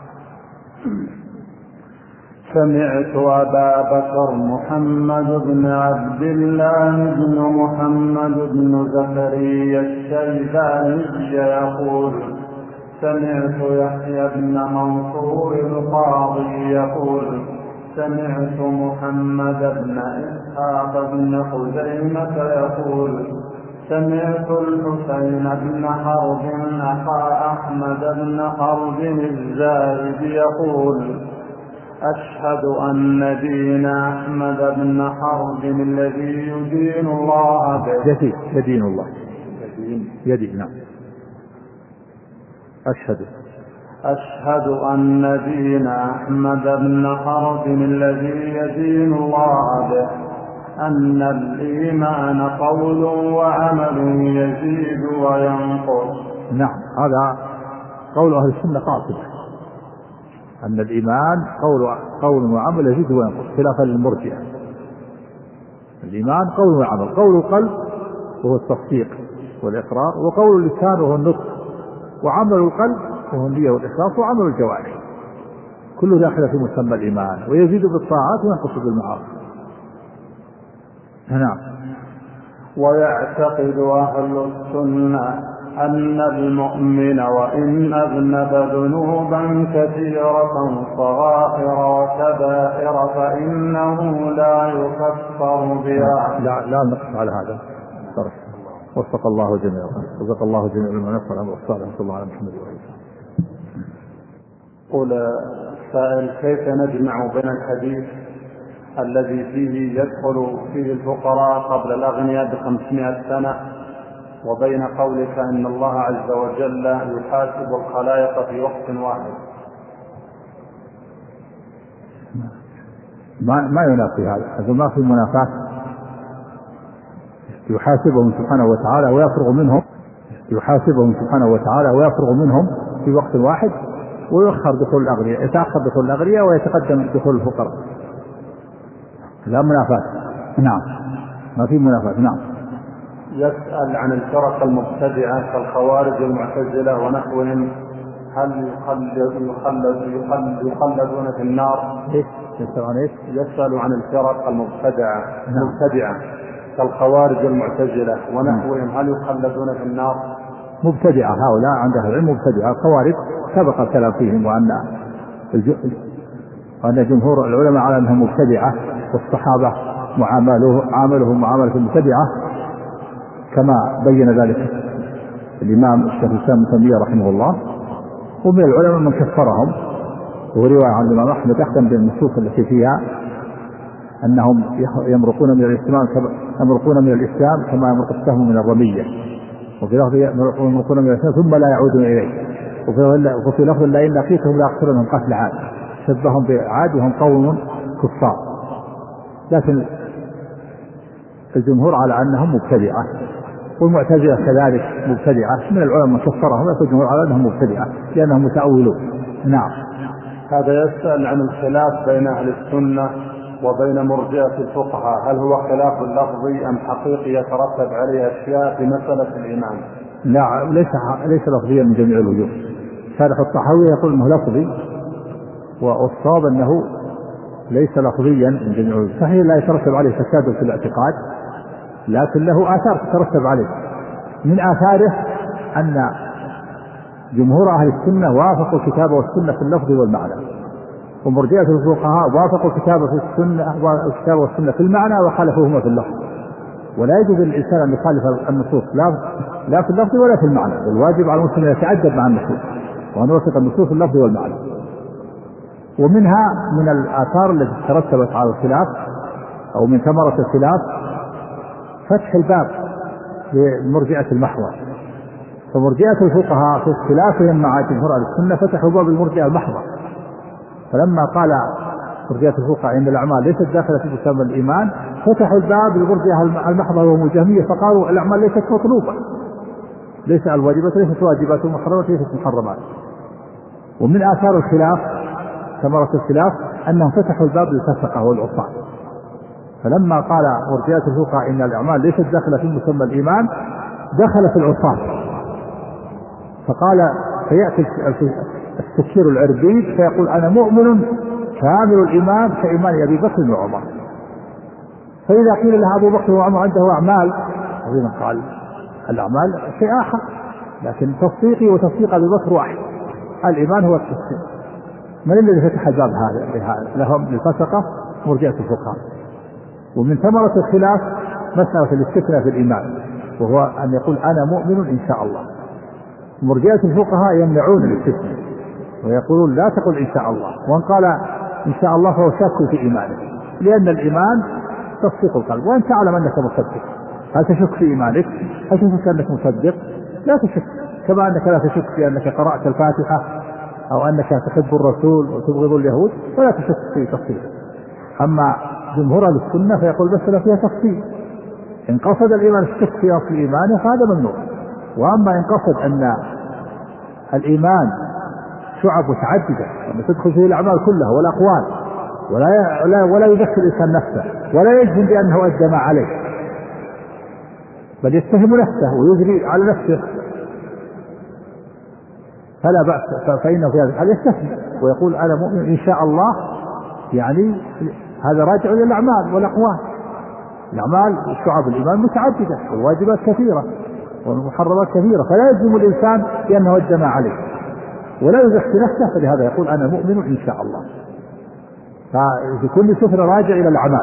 سمعت أبا بكر محمد بن عبد الله بن محمد بن زكريا الشيباني يقول سمعت يحيى بن منصور القاضي يقول سمعت محمد بن إسحاق بن خزيمة يقول سمعت الحسين بن حرب أخا أحمد بن حرب الزاهد يقول أشهد أن دين أحمد بن حرب الذي يدين الله به يدين, يدين الله يدين, يدين نعم أشهد أشهد أن دين أحمد بن حرب الذي يدين الله به أن الإيمان قول وعمل يزيد وينقص. نعم، هذا قول أهل السنة قاطبة أن الإيمان قول, قول وعمل يزيد وينقص خلافا للمرجئة. الإيمان قول وعمل، قول القلب وهو التصديق والإقرار، وقول اللسان وهو النطق، وعمل القلب وهو النية والإخلاص، وعمل الجوارح، كله داخل في مسمى الإيمان، ويزيد بالطاعات وينقص بالمعاصي. نعم. ويعتقد أهل السنة أن المؤمن وإن أذنب ذنوبا كثيرة صغائر وكبائر فإنه لا يكفر بها. لا لا نقص على هذا. وفق الله جميعا، وفق الله جميعا لما نفعل الأمر الصالح صلى الله عليه محمد وآله. قل سائل كيف نجمع بين الحديث الذي فيه يدخل فيه الفقراء قبل الأغنياء بخمسمائة سنة وبين قولك إن الله عز وجل يحاسب الخلائق في وقت واحد؟ ما ما ينافي هذا، هذا ما في منافاة. يحاسبهم سبحانه وتعالى ويفرغ منهم يحاسبهم سبحانه وتعالى ويفرغ منهم في وقت واحد، ويؤخر دخول الأغنياء، يتأخر دخول الأغنياء ويتقدم دخول الفقراء. لا منافاة. نعم، ما في منافاة. نعم. يسأل عن الفرق المبتدعة كالخوارج والمعتزلة ونحوهم، هل يخلد يخلد يخلد يخلدون في النار؟ إيش يسأل عن إيش؟ يسأل عن الفرق المبتدعة المبتدعة كالخوارج والمعتزلة ونحوهم، هل يخلدون في النار؟ مبتدعة هؤلاء عند أهل العلم مبتدعة. الخوارج سبق الكلام فيهم وأن وأن جمهور العلماء على أنهم مبتدعة، والصحابة معاملهم عاملهم معاملة المبتدعة كما بين ذلك الإمام الشيخ الإسلام ابن تيمية رحمه الله. ومن العلماء من كفرهم، ورواية عن الإمام أحمد أختم بالنصوص التي فيها أنهم يمرقون من الإسلام يمرقون من الإسلام كما يمرق السهم من الرمية، وفي لفظ يمرقون من الإسلام ثم لا يعودون إليه، وفي لفظ لا إن لقيتهم لا أقتلنهم قتل عاد، شبههم بعاد وهم قوم كفار. لكن الجمهور على أنهم مبتدعة، والمعتزلة كذلك مبتدعة. من العلماء من كفرهم، لكن الجمهور على أنهم مبتدعة لأنهم متأولون. نعم. هذا يسأل عن الخلاف بين أهل السنة وبين مرجئة الفقهاء هل هو خلاف لفظي أم حقيقي يترتب عليه أشياء في مسألة الإيمان؟ لا، ليس ليس لفظيا من جميع الوجوه. شارح الطحاوي يقول انه لفظي، والصواب انه ليس لفظيا من جميع الوجوه. صحيح لا يترتب عليه فساد في الاعتقاد، لكن له آثار تترتب عليه. من آثاره أن جمهور أهل السنة وافقوا الكتاب والسنة في اللفظ والمعنى، ومرجئة الفقهاء وافقوا الكتاب في السنة والكتاب والسنة في المعنى وخالفوهما في اللفظ. ولا يجوز للإنسان أن يخالف النصوص لا لا في اللفظ ولا في المعنى، الواجب على المسلم أن يتعدد مع النصوص وأن يوافق النصوص في اللفظ والمعنى. ومنها من الآثار التي ترتبت على الخلاف أو من ثمرة الخلاف فتح الباب لمرجئة المحور. فمرجئة الفقهاء في اختلافهم مع جمهور أهل السنة فتحوا باب المرجئة المحضة، فلما قال مرجئة الفقهاء إن الأعمال ليست داخلة في مسمى الإيمان فتحوا الباب للمرجئة المحضة وهم الجهمية، فقالوا الأعمال ليست مطلوبة، ليس الواجبات ليست واجبات والمحرمات ليست محرمات. ومن آثار الخلاف ثمرة الخلاف أنهم فتحوا الباب للفسقة والعصاة، فلما قال مرجئة الفقهاء إن الأعمال ليست داخلة في مسمى الإيمان دخل في العصاة، فقال فيأتي السكير العربيد فيقول أنا مؤمن كامل الإيمان كإيمان أبي بكر وعمر. فإذا قيل له أبو بكر وعمر عنده أعمال عظيمة قال الأعمال شيء آخر، لكن تصديقي وتصديق أبي بكر واحد، الإيمان هو التصديق. من الذي فتح الباب هذا لهم للفسقة؟ مرجئة الفقهاء. ومن ثمرة الخلاف مسألة الاستثناء في الإيمان، وهو أن يقول أنا مؤمن إن شاء الله. مرجئة الفقهاء يمنعون الاستثناء ويقولون لا تقل إن شاء الله، وان قال إن شاء الله فهو شاك في إيمانه، لأن الإيمان تصديق القلب، وأن تعلم أنك مصدق. هل تشك في إيمانك؟ هل تشك أنك مصدق؟ لا تشك، كما أنك لا تشك في أنك قرأت الفاتحة أو أنك تحب الرسول وتبغض اليهود، ولا تشك في تصديقك. أما جمهور السنة فيقول مسألة فيها تفصيل، إن قصد الإيمان الشك في أصل إيمانه فهذا ممنوع، وأما إن قصد أن الإيمان شعب متعددة أن تدخل فيه الأعمال كلها والأقوال ولا ولا, ولا يذكر الإنسان نفسه ولا يجزم بأنه أدى ما عليه، بل يتهم نفسه ويجري على نفسه، فلا بأس، فإنه في هذا الحال يستثني ويقول أنا مؤمن إن شاء الله، يعني هذا راجع إلى الأعمال والأقوال. الأعمال شعب الإيمان متعددة والواجبات كثيرة والمحرمات كثيرة، فلا يلزم الإنسان بأنه أدى ما عليه ولا يزكي نفسه، فلهذا يقول أنا مؤمن إن شاء الله. ففي كل سفر راجع إلى الأعمال.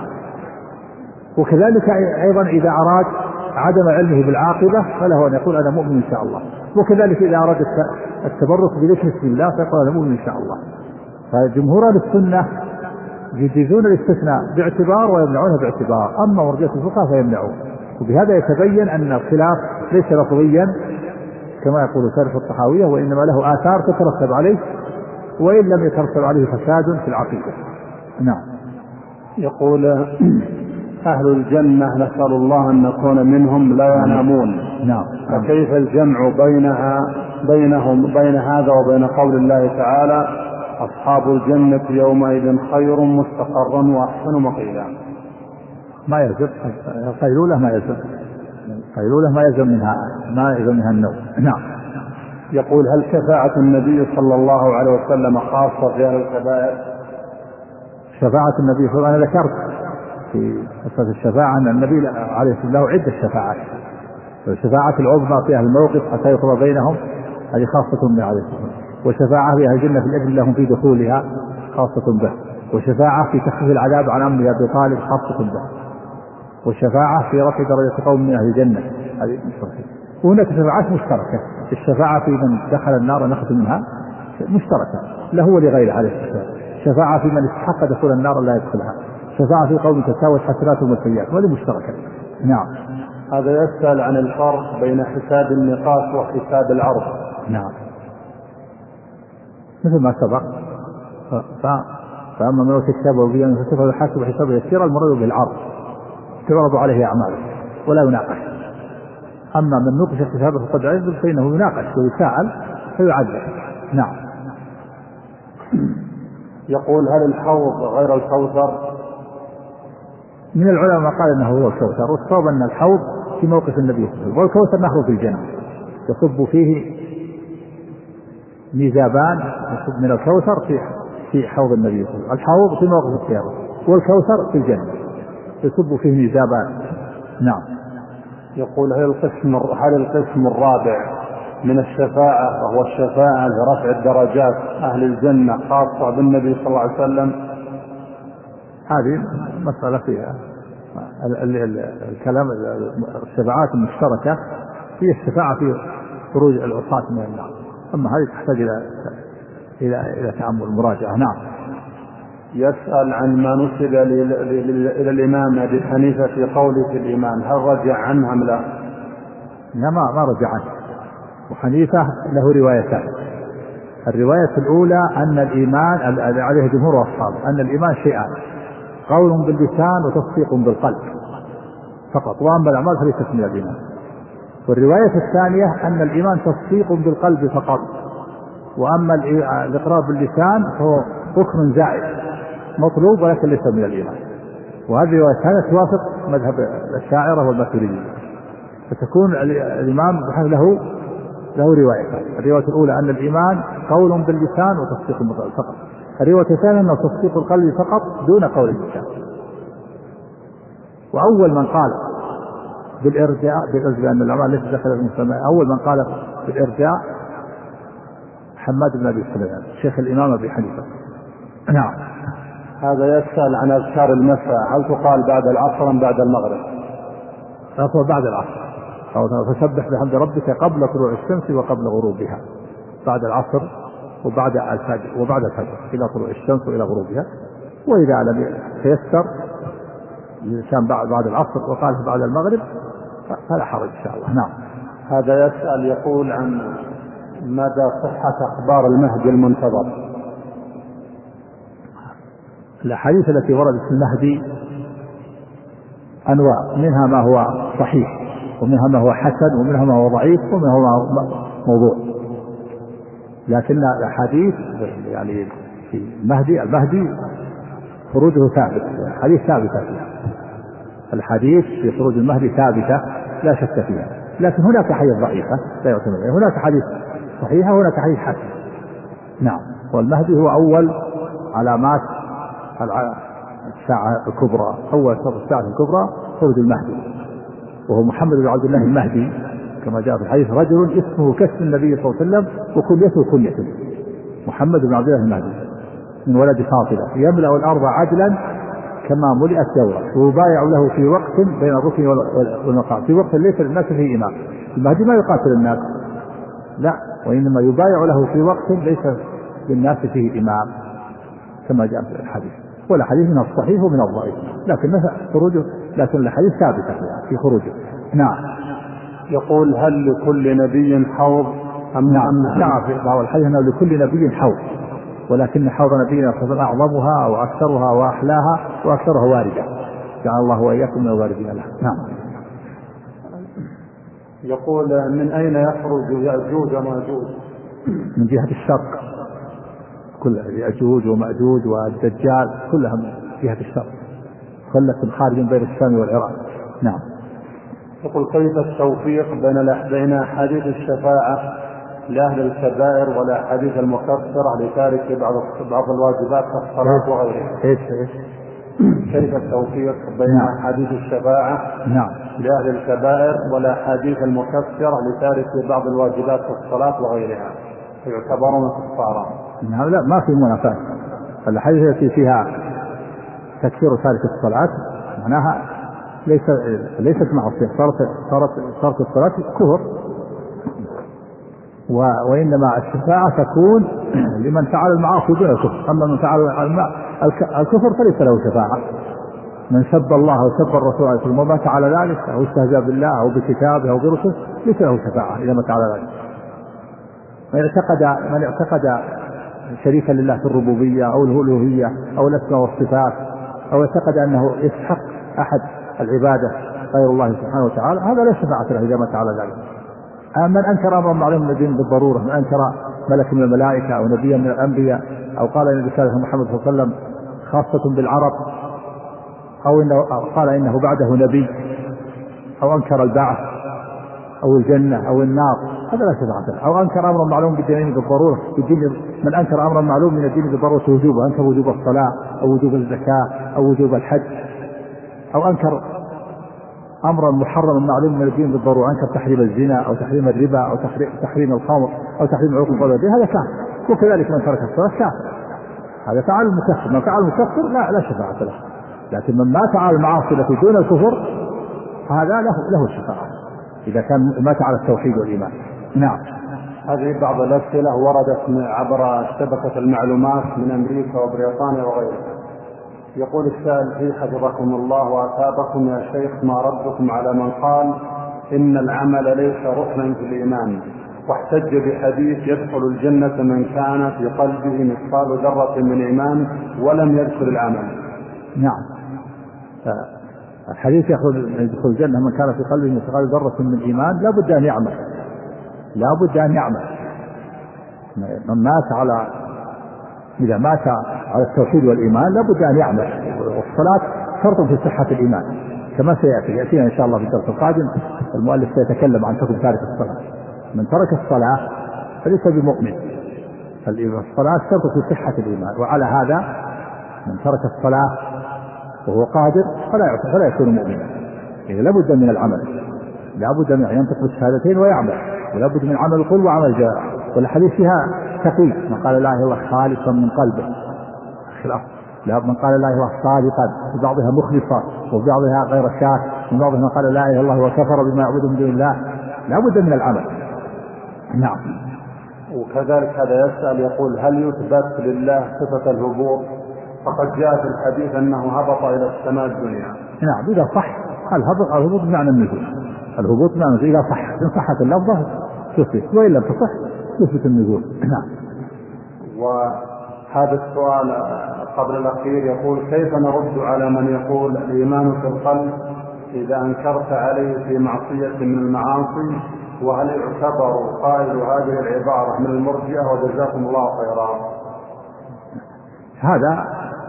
وكذلك أيضا إذا أراد عدم علمه بالعاقبة فله أن يقول أنا مؤمن إن شاء الله. وكذلك إذا أراد التبرك بذكر اسم الله فيقول أنا مؤمن إن شاء الله. فجمهور السنة يجيزون الاستثناء باعتبار ويمنعونه باعتبار، أما مرجئة الفقهاء فيمنعون. وبهذا يتبين أن الخلاف ليس لفظيا كما يقول شارح الطحاوية، وإنما له آثار تترتب عليه، وإن لم يترتب عليه فساد في العقيدة. نعم. يقول أهل الجنة نسأل الله أن نكون منهم لا ينامون. نعم. فكيف الجمع بينها بينهم بين هذا وبين قول الله تعالى أصحاب الجنة يومئذ خير مستقرا وأحسن مقيلا؟ ما يلزم قيلولة، ما يلزم قيلولة ما يلزم منها ما يلزم منها النوم. نعم. يقول هل شفاعة النبي صلى الله عليه وسلم خاصة في أهل الكبائر؟ شفاعة النبي صلى الله عليه وسلم أنا ذكرت في قصة الشفاعة أن النبي عليه الصلاة والسلام عدة شفاعات، والشفاعة العظمى في أهل الموقف حتى يقضى بينهم هذه خاصة به عليه الصلاة والسلام، وشفاعة في أهل الجنة في الأجر لهم في دخولها خاصة به، وشفاعة في تخفيف العذاب عن أمر أبي طالب خاصة به، والشفاعة في رفع درجة قوم من أهل الجنة هذه مشتركة. وهناك شفاعات مشتركة، الشفاعة في من دخل النار نخذ منها مشتركة له ولغيره عليه الصلاة، شفاعة في من استحق دخول النار لا يدخلها، شفاعة في قوم تساوت حسناتهم والسيئات، وهذه مشتركة. نعم. هذا يسأل عن الفرق بين حساب النقاش وحساب العرض. نعم. مثل ما سبق، فأما من أوتي كتابه بيمينه فسوف يحاسب حسابه يسيرا المراد بالعرض تعرض عليه أعماله ولا يناقش. أما من نقش حسابه فقد عز فإنه يناقش ويساءل فيعذب. نعم. يقول هل الحوض غير الكوثر من العلماء ما قال انه هو الكوثر، والصواب ان الحوض في موقف النبي صلى الله عليه وسلم، والكوثر نهر في الجنة يصب فيه ميزابان يصب من الكوثر في في حوض النبي صلى الله عليه وسلم. الحوض في موقف القيامة والكوثر في الجنة يصب فيه ميزابان. نعم. يقول هل القسم هل القسم الرابع من الشفاعة وهو الشفاعة لرفع الدرجات أهل الجنة خاصة بالنبي صلى الله عليه وسلم؟ هذه مسألة فيها الكلام. الشفاعات المشتركة هي الشفاعة في خروج العصاة من النار، أما هذه تحتاج إلى إلى إلى تأمل مراجعة. نعم. يسأل عن ما نسب إلى الإمام أبي حنيفة في قوله في الإيمان، هل رجع عنها أم لا؟ لا، ما ما رجع عنه. وحنيفة له روايتان. الرواية الأولى أن الإيمان عليه جمهور أصحابه أن الإيمان شيئان، قول باللسان وتصديق بالقلب فقط، وأما الأعمال فليست من الإيمان. والرواية الثانية أن الإيمان تصديق بالقلب فقط، وأما الإقرار باللسان فهو ركن زائد مطلوب ولكن ليس من الإيمان. وهذه الرواية الثانية توافق مذهب الأشاعرة والماتريدية، فتكون الإمام له له روايتان. الرواية الأولى أن الإيمان قول باللسان وتصديق بالقلب فقط، الرواية الثانية أنه تصديق القلب فقط دون قول اللسان. وأول من قال بالإرجاء بالإرجاء أن الأعمال ليست داخل المسلمين، أول من قال بالإرجاء حماد بن أبي سليمان شيخ الإمام أبي حنيفة. نعم. هذا يسأل عن أذكار المساء، هل تقال بعد العصر أم بعد المغرب؟ تقال بعد العصر، فسبح بحمد ربك قبل طلوع الشمس وقبل غروبها، بعد العصر وبعد الفجر وبعد الفجر إلى طلوع الشمس وإلى غروبها. وإذا لم يتيسر الإنسان بعد العصر وقال بعد المغرب فلا حرج إن شاء الله. نعم. هذا يسأل يقول عن مدى صحة أخبار المهدي المنتظر. الأحاديث التي وردت في المهدي أنواع، منها ما هو صحيح ومنها ما هو حسن ومنها ما هو ضعيف ومنها ما هو موضوع، لكن الأحاديث يعني في المهدي المهدي خروجه ثابت، الحديث ثابتة فيها، الحديث في خروج المهدي ثابتة لا شك فيها، لكن هناك حديث ضعيفة لا يعتمد عليها، هناك حديث صحيحة وهناك حديث حسن. نعم. والمهدي هو أول علامات الساعة الكبرى، أول الساعة الكبرى خروج المهدي، وهو محمد بن عبد الله المهدي كما جاء في الحديث، رجل اسمه كاسم النبي صلى الله عليه وسلم وكنيته كنيته محمد بن عبد الله المهدي من ولد فاطمة، يملأ الأرض عدلا كما ملئت دورا، ويبايع له في وقت بين الركن والمقام، في وقت ليس للناس فيه إمام. المهدي ما يقاتل الناس، لا، وإنما يبايع له في وقت ليس للناس فيه إمام كما جاء في الحديث. والحديث من الصحيح ومن الضعيف، لكن خروجه لكن الحديث ثابتة في خروجه. نعم. يقول هل لكل نبي حوض أم نعم؟ نعم. في بعض الحديث أنه لكل نبي حوض، ولكن حوض نبينا أعظمها وأكثرها وأحلاها وأكثرها واردة، جعل الله وإياكم من الواردين لها. نعم. يقول من أين يخرج يأجوج ومأجوج؟ من جهة الشرق، كل يأجوج ومأجوج والدجال كلها من جهة الشرق، خلة خارج بين الشام والعراق. نعم. يقول كيف التوفيق بين بين أحاديث الشفاعة لأهل الكبائر والأحاديث المكفرة لتارك بعض بعض الواجبات كالصلاة وغيرها؟ إيش إيش كيف التوفيق بين نعم. أحاديث الشفاعة نعم. لأهل الكبائر والأحاديث المكفرة لتارك بعض الواجبات كالصلاة وغيرها يعتبرون كفارا؟ نعم. لا، ما في منافاة. الحديث التي فيها تكفير تارك الصلاة معناها ليس ليست معصية، صارت صارت صارت الصلاة كفر، وإنما الشفاعة تكون لمن فعل المعاصي دون الكفر، أما من فعل الكفر فليس له شفاعة. من سب الله أو سب الرسول ثم مات على ذلك أو استهزأ بالله أو بكتابه أو برسله ليس له شفاعة إذا مات على ذلك. من اعتقد من اعتقد شريكا لله في الربوبية أو الألوهية أو الأسماء والصفات، أو اعتقد أنه يستحق أحد العبادة غير الله سبحانه وتعالى، هذا لا شفاعة له إذا مات على ذلك. من أنكر أمرا معلوما من الدين بالضرورة، من أنكر ملك من الملائكة أو نبيا من الأنبياء، أو قال إن رسالة محمد صلى الله عليه وسلم خاصة بالعرب أو إنه أو قال إنه بعده نبي، أو أنكر البعث أو الجنة أو النار، هذا لا شفاعة له. أو أنكر أمرا معلوم بالدين بالضرورة، من أنكر أمرا معلوم من الدين بالضرورة وجوبه، أنكر وجوب الصلاة أو وجوب الزكاة أو وجوب الحج، أو أنكر أمرا محرما معلوم من الدين بالضرورة، أنكر تحريم الزنا أو تحريم الربا أو تحريم الخمر أو تحريم عقوق الوالدين، هذا كافر. وكذلك من ترك الصلاة كافر، هذا فعل مكفر. من فعل مكفر لا لا شفاعة له. لكن من مات على المعاصي التي دون الكفر هذا له له الشفاعة إذا كان مات على التوحيد والإيمان. نعم. هذه بعض الأسئلة وردت عبر شبكة المعلومات من أمريكا وبريطانيا وغيرها. يقول السائل فيه حفظكم الله وأثابكم يا شيخ، ما ردكم على من قال إن العمل ليس ركنا في الإيمان، واحتج بحديث يدخل الجنة من كان في قلبه مثقال ذرة من إيمان ولم يدخل العمل؟ نعم. الحديث يدخل الجنة من كان في قلبه مثقال ذرة من إيمان لا بد أن يعمل، لا بد أن يعمل. من مات على إذا مات على التوحيد والإيمان لا بد أن يعمل. والصلاة شرط في صحة الإيمان كما سيأتي يأتينا إن شاء الله في الدرس القادم. المؤلف سيتكلم عن حكم تارك الصلاة. من ترك الصلاة فليس بمؤمن، فالصلاة شرط في صحة الإيمان. وعلى هذا من ترك الصلاة وهو قادر فلا فلا يكون مؤمنا. إذا لا بد من العمل، لا بد من أن ينطق بالشهادتين ويعمل، ولا بد من عمل القلب وعمل الجوارح. والحديث فيها تقي، من قال لا اله الا الله خالصا من قلبه خلاف، لا من قال لا اله الا الله صادقا، وبعضها مخلصا وبعضها غير شاك، وبعضها من قال لا اله الا الله وكفر بما يعبد من دون الله. لا بد من العمل. نعم. وكذلك هذا يسأل يقول هل يثبت لله صفة الهبوط؟ فقد جاء في الحديث أنه هبط إلى السماء الدنيا. نعم إذا صح الهبط، الهبوط بمعنى النزول، الهبوط بمعنى النزول إذا صح، إن صحت اللفظة تثبت، وإن لم تصح تثبت النزول. نعم. وهذا السؤال قبل الأخير يقول كيف نرد على من يقول الإيمان في القلب إذا أنكرت عليه في معصية من المعاصي؟ وهل يعتبر قائل هذه العبارة من المرجئة؟ وجزاكم الله خيرا. هذا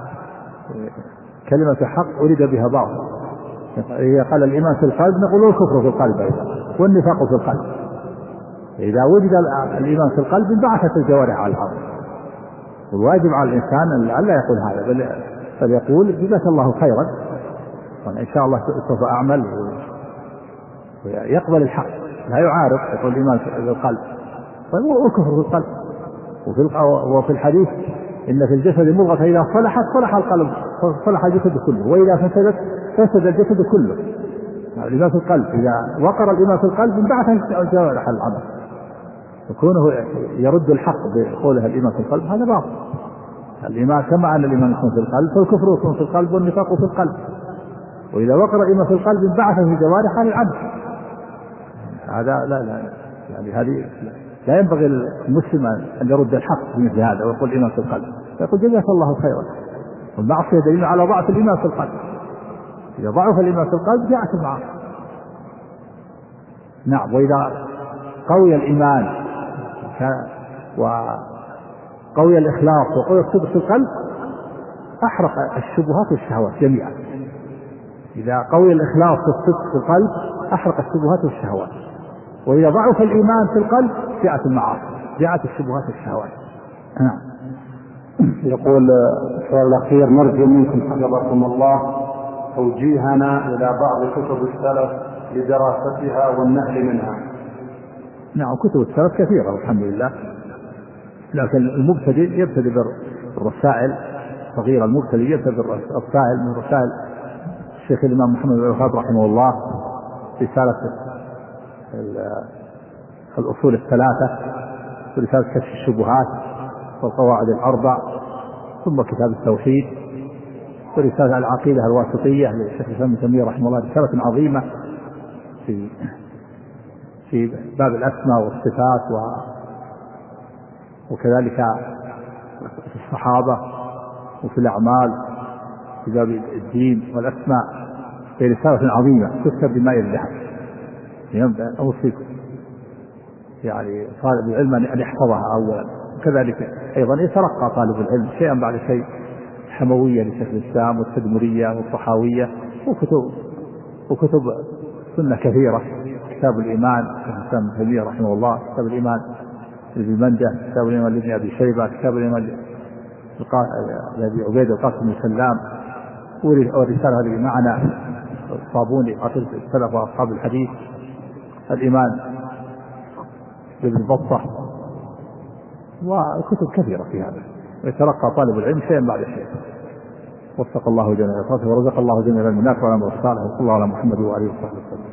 كلمة حق أريد بها باطل. إذا قال الإيمان في القلب نقول الكفر في القلب أيضا والنفاق في القلب. إذا وجد الإيمان في القلب انبعثت الجوارح على الأرض. والواجب على الإنسان أن لا يقول هذا، بل فليقول جزاك الله خيرا وأنا إن شاء الله سوف أعمل، ويقبل الحق لا يعارض، يقول الإيمان في القلب والكفر في القلب. وفي وفي الحديث إن في الجسد مضغة إذا صلحت صلح القلب، صلح الجسد كله، وإذا فسدت فسد الجسد كله. الإيمان في القلب إذا وقر الإيمان في القلب انبعث الجوارح على العمل. يكونه يرد الحق بقوله الإيمان في القلب هذا باطل. الإيمان كما أن الإيمان يكون في القلب فالكفر يكون في القلب والنفاق في القلب. وإذا وقر الإيمان في القلب انبعث في الجوارح على العمل. هذا لا لا يعني هذه لا ينبغي المسلم أن يرد الحق مثل هذا ويقول الإيمان في القلب، يقول جزاك الله خيرا. والمعصية دليل على ضعف الإيمان في القلب. إذا ضعف الإيمان في القلب جاءت المعاصي. نعم. وإذا قوي الإيمان وقوي الإخلاص وقوي الصدق في القلب أحرق الشبهات والشهوات جميعا. إذا قوي الإخلاص والصدق في القلب أحرق الشبهات والشهوات. وإذا ضعف الإيمان في القلب جاءت المعاصي، جاءت الشبهات والشهوات. نعم. يقول السؤال الأخير نرجو منكم حفظكم الله توجيهنا إلى بعض كتب السلف لدراستها والنهل منها. نعم كتب السلف كثيرة والحمد لله، لكن المبتدئ يبتدئ بالرسائل صغيرة، المبتدئ يبتدئ بالرسائل من رسائل الشيخ الإمام محمد بن الوهاب رحمه الله، رسالة الأصول الثلاثة، ورسالة كشف الشبهات، والقواعد الأربع، ثم كتاب التوحيد، ورسالة العقيدة الواسطية للشيخ الإسلام ابن تيمية رحمه الله، رسالة عظيمة في في باب الأسماء والصفات و وكذلك في الصحابة وفي الأعمال في باب الدين والأسماء، في رسالة عظيمة تكتب بماء الذهب. أوصيكم يعني طالب العلم أن يحفظها أولا، وكذلك أيضا يترقى طالب العلم شيئا بعد شيء الحموية لشيخ الإسلام والتدمرية والطحاوية وكتب وكتب سنة كثيرة، كتاب الإيمان شيخ الإسلام ابن تيمية رحمه الله، كتاب الإيمان لابن منده، كتاب الإيمان لابن أبي شيبة، كتاب الإيمان لأبي عبيد القاسم بن سلام، والرسالة هذه معنا الصابوني عقيدة السلف وأصحاب الحديث، الإيمان لابن بطة، وكتب كثيرة في هذا، ويتلقى طالب العلم شيئا بعد شيء. وفق الله جميع الخير ورزق الله جميع المنافع والأمر الصالح، وصلى الله على محمد وآله وصحبه وسلم.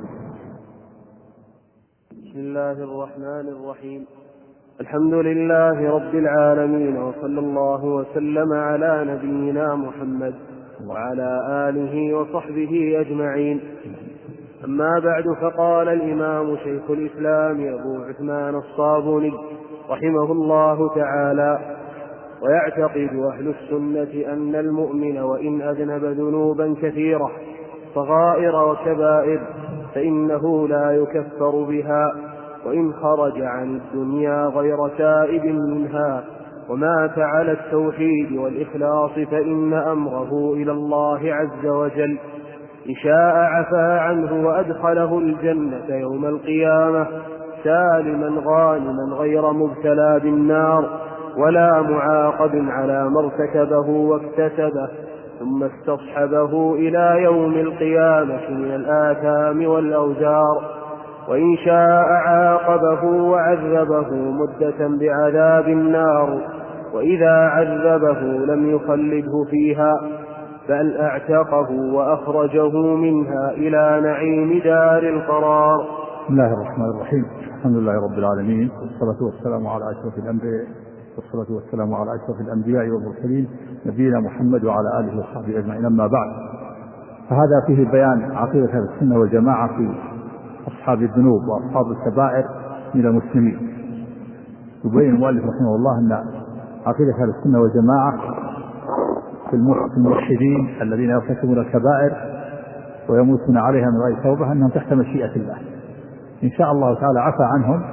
بسم الله الرحمن الرحيم. الحمد لله رب العالمين، وصلى الله وسلم على نبينا محمد وعلى آله وصحبه أجمعين. أما بعد، فقال الإمام شيخ الإسلام أبو عثمان الصابوني رحمه الله تعالى: ويعتقد أهل السنة أن المؤمن وإن أذنب ذنوبا كثيرة صغائر وكبائر فإنه لا يكفر بها، وإن خرج عن الدنيا غير تائب منها ومات على التوحيد والإخلاص فإن أمره إلى الله عز وجل، إن شاء عفا عنه وأدخله الجنة يوم القيامة سالما غانما غير مبتلى بالنار ولا معاقب على ما ارتكبه واكتسبه، ثم استصحبه إلى يوم القيامة من الآثام والأوزار، وإن شاء عاقبه وعذبه مدة بعذاب النار، وإذا عذبه لم يخلده فيها بل أعتقه وأخرجه منها إلى نعيم دار القرار. بسم الله الرحمن الرحيم. الحمد لله رب العالمين، والصلاة والسلام على أشرف الأنبياء والصلاة والسلام على أشرف الأنبياء والمرسلين نبينا محمد وعلى آله وصحبه أجمعين. أما بعد، فهذا فيه بيان عقيدة أهل السنة والجماعة في أصحاب الذنوب وأصحاب الكبائر من المسلمين. يبين المؤلف رحمه الله أن عقيدة أهل السنة والجماعة في الموحدين الذين يرتكبون الكبائر ويموتون عليها من غير توبة أنهم تحت مشيئة الله، إن شاء الله تعالى عفى عنهم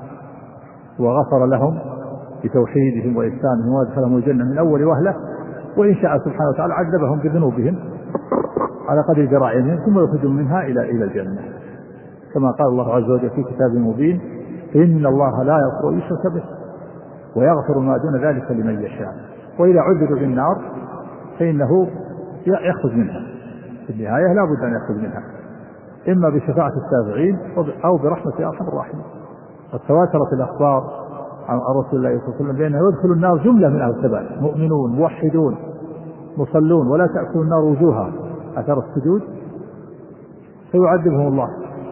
وغفر لهم بتوحيدهم وإحسانهم وادخلهم الجنة من أول وهلة، وإن شاء سبحانه وتعالى عذبهم بذنوبهم على قدر جرائمهم ثم يخرجون منها إلى إلى الجنة، كما قال الله عز وجل في كتابه المبين: إن الله لا يغفر أن يشرك به ويغفر ما دون ذلك لمن يشاء، وإذا عذبوا بالنار فإنه يخرج منها في النهاية، لا بد أن يخرج منها إما بشفاعة الشافعين أو برحمة أرحم الراحمين. وتواترت الأخبار عن رسول الله صلى الله عليه وسلم بأنه يدخل النار جملة من أهل الكبائر، مؤمنون موحدون مصلون ولا تأكل النار وجوها أثر السجود، فيعذبهم الله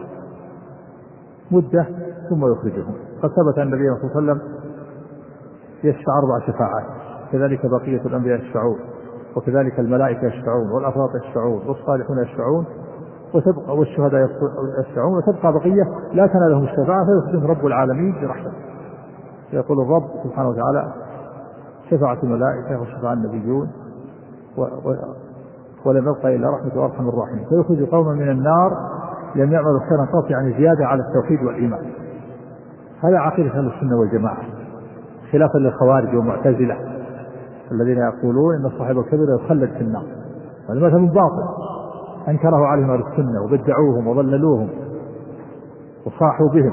مدة ثم يخرجهم. قد ثبت أن النبي صلى الله عليه وسلم يشفع أربع شفاعات، كذلك بقية الأنبياء يشفعون، وكذلك الملائكة يشفعون، والأفراط يشفعون، والصالحون يشفعون، وتبقى والشهداء يشفعون، وتبقى بقية لا تنالهم الشفاعة فيخرجهم رب العالمين برحمته. يقول الرب سبحانه وتعالى: شفاعة الملائكة وشفاعة النبيون ولم يبقى إلا رحمة وأرحم الراحمين، فيخرج قوما من النار لم يعملوا خيرا قط، يعني زيادة على التوحيد والإيمان. هذا عقيدة أهل السنة والجماعة، خلافا للخوارج والمعتزلة الذين يقولون إن صاحب الكبيرة يخلد في النار. هذا مذهب باطل أنكره عليهم أهل السنة وبدعوهم وضللوهم وصاحوا بهم،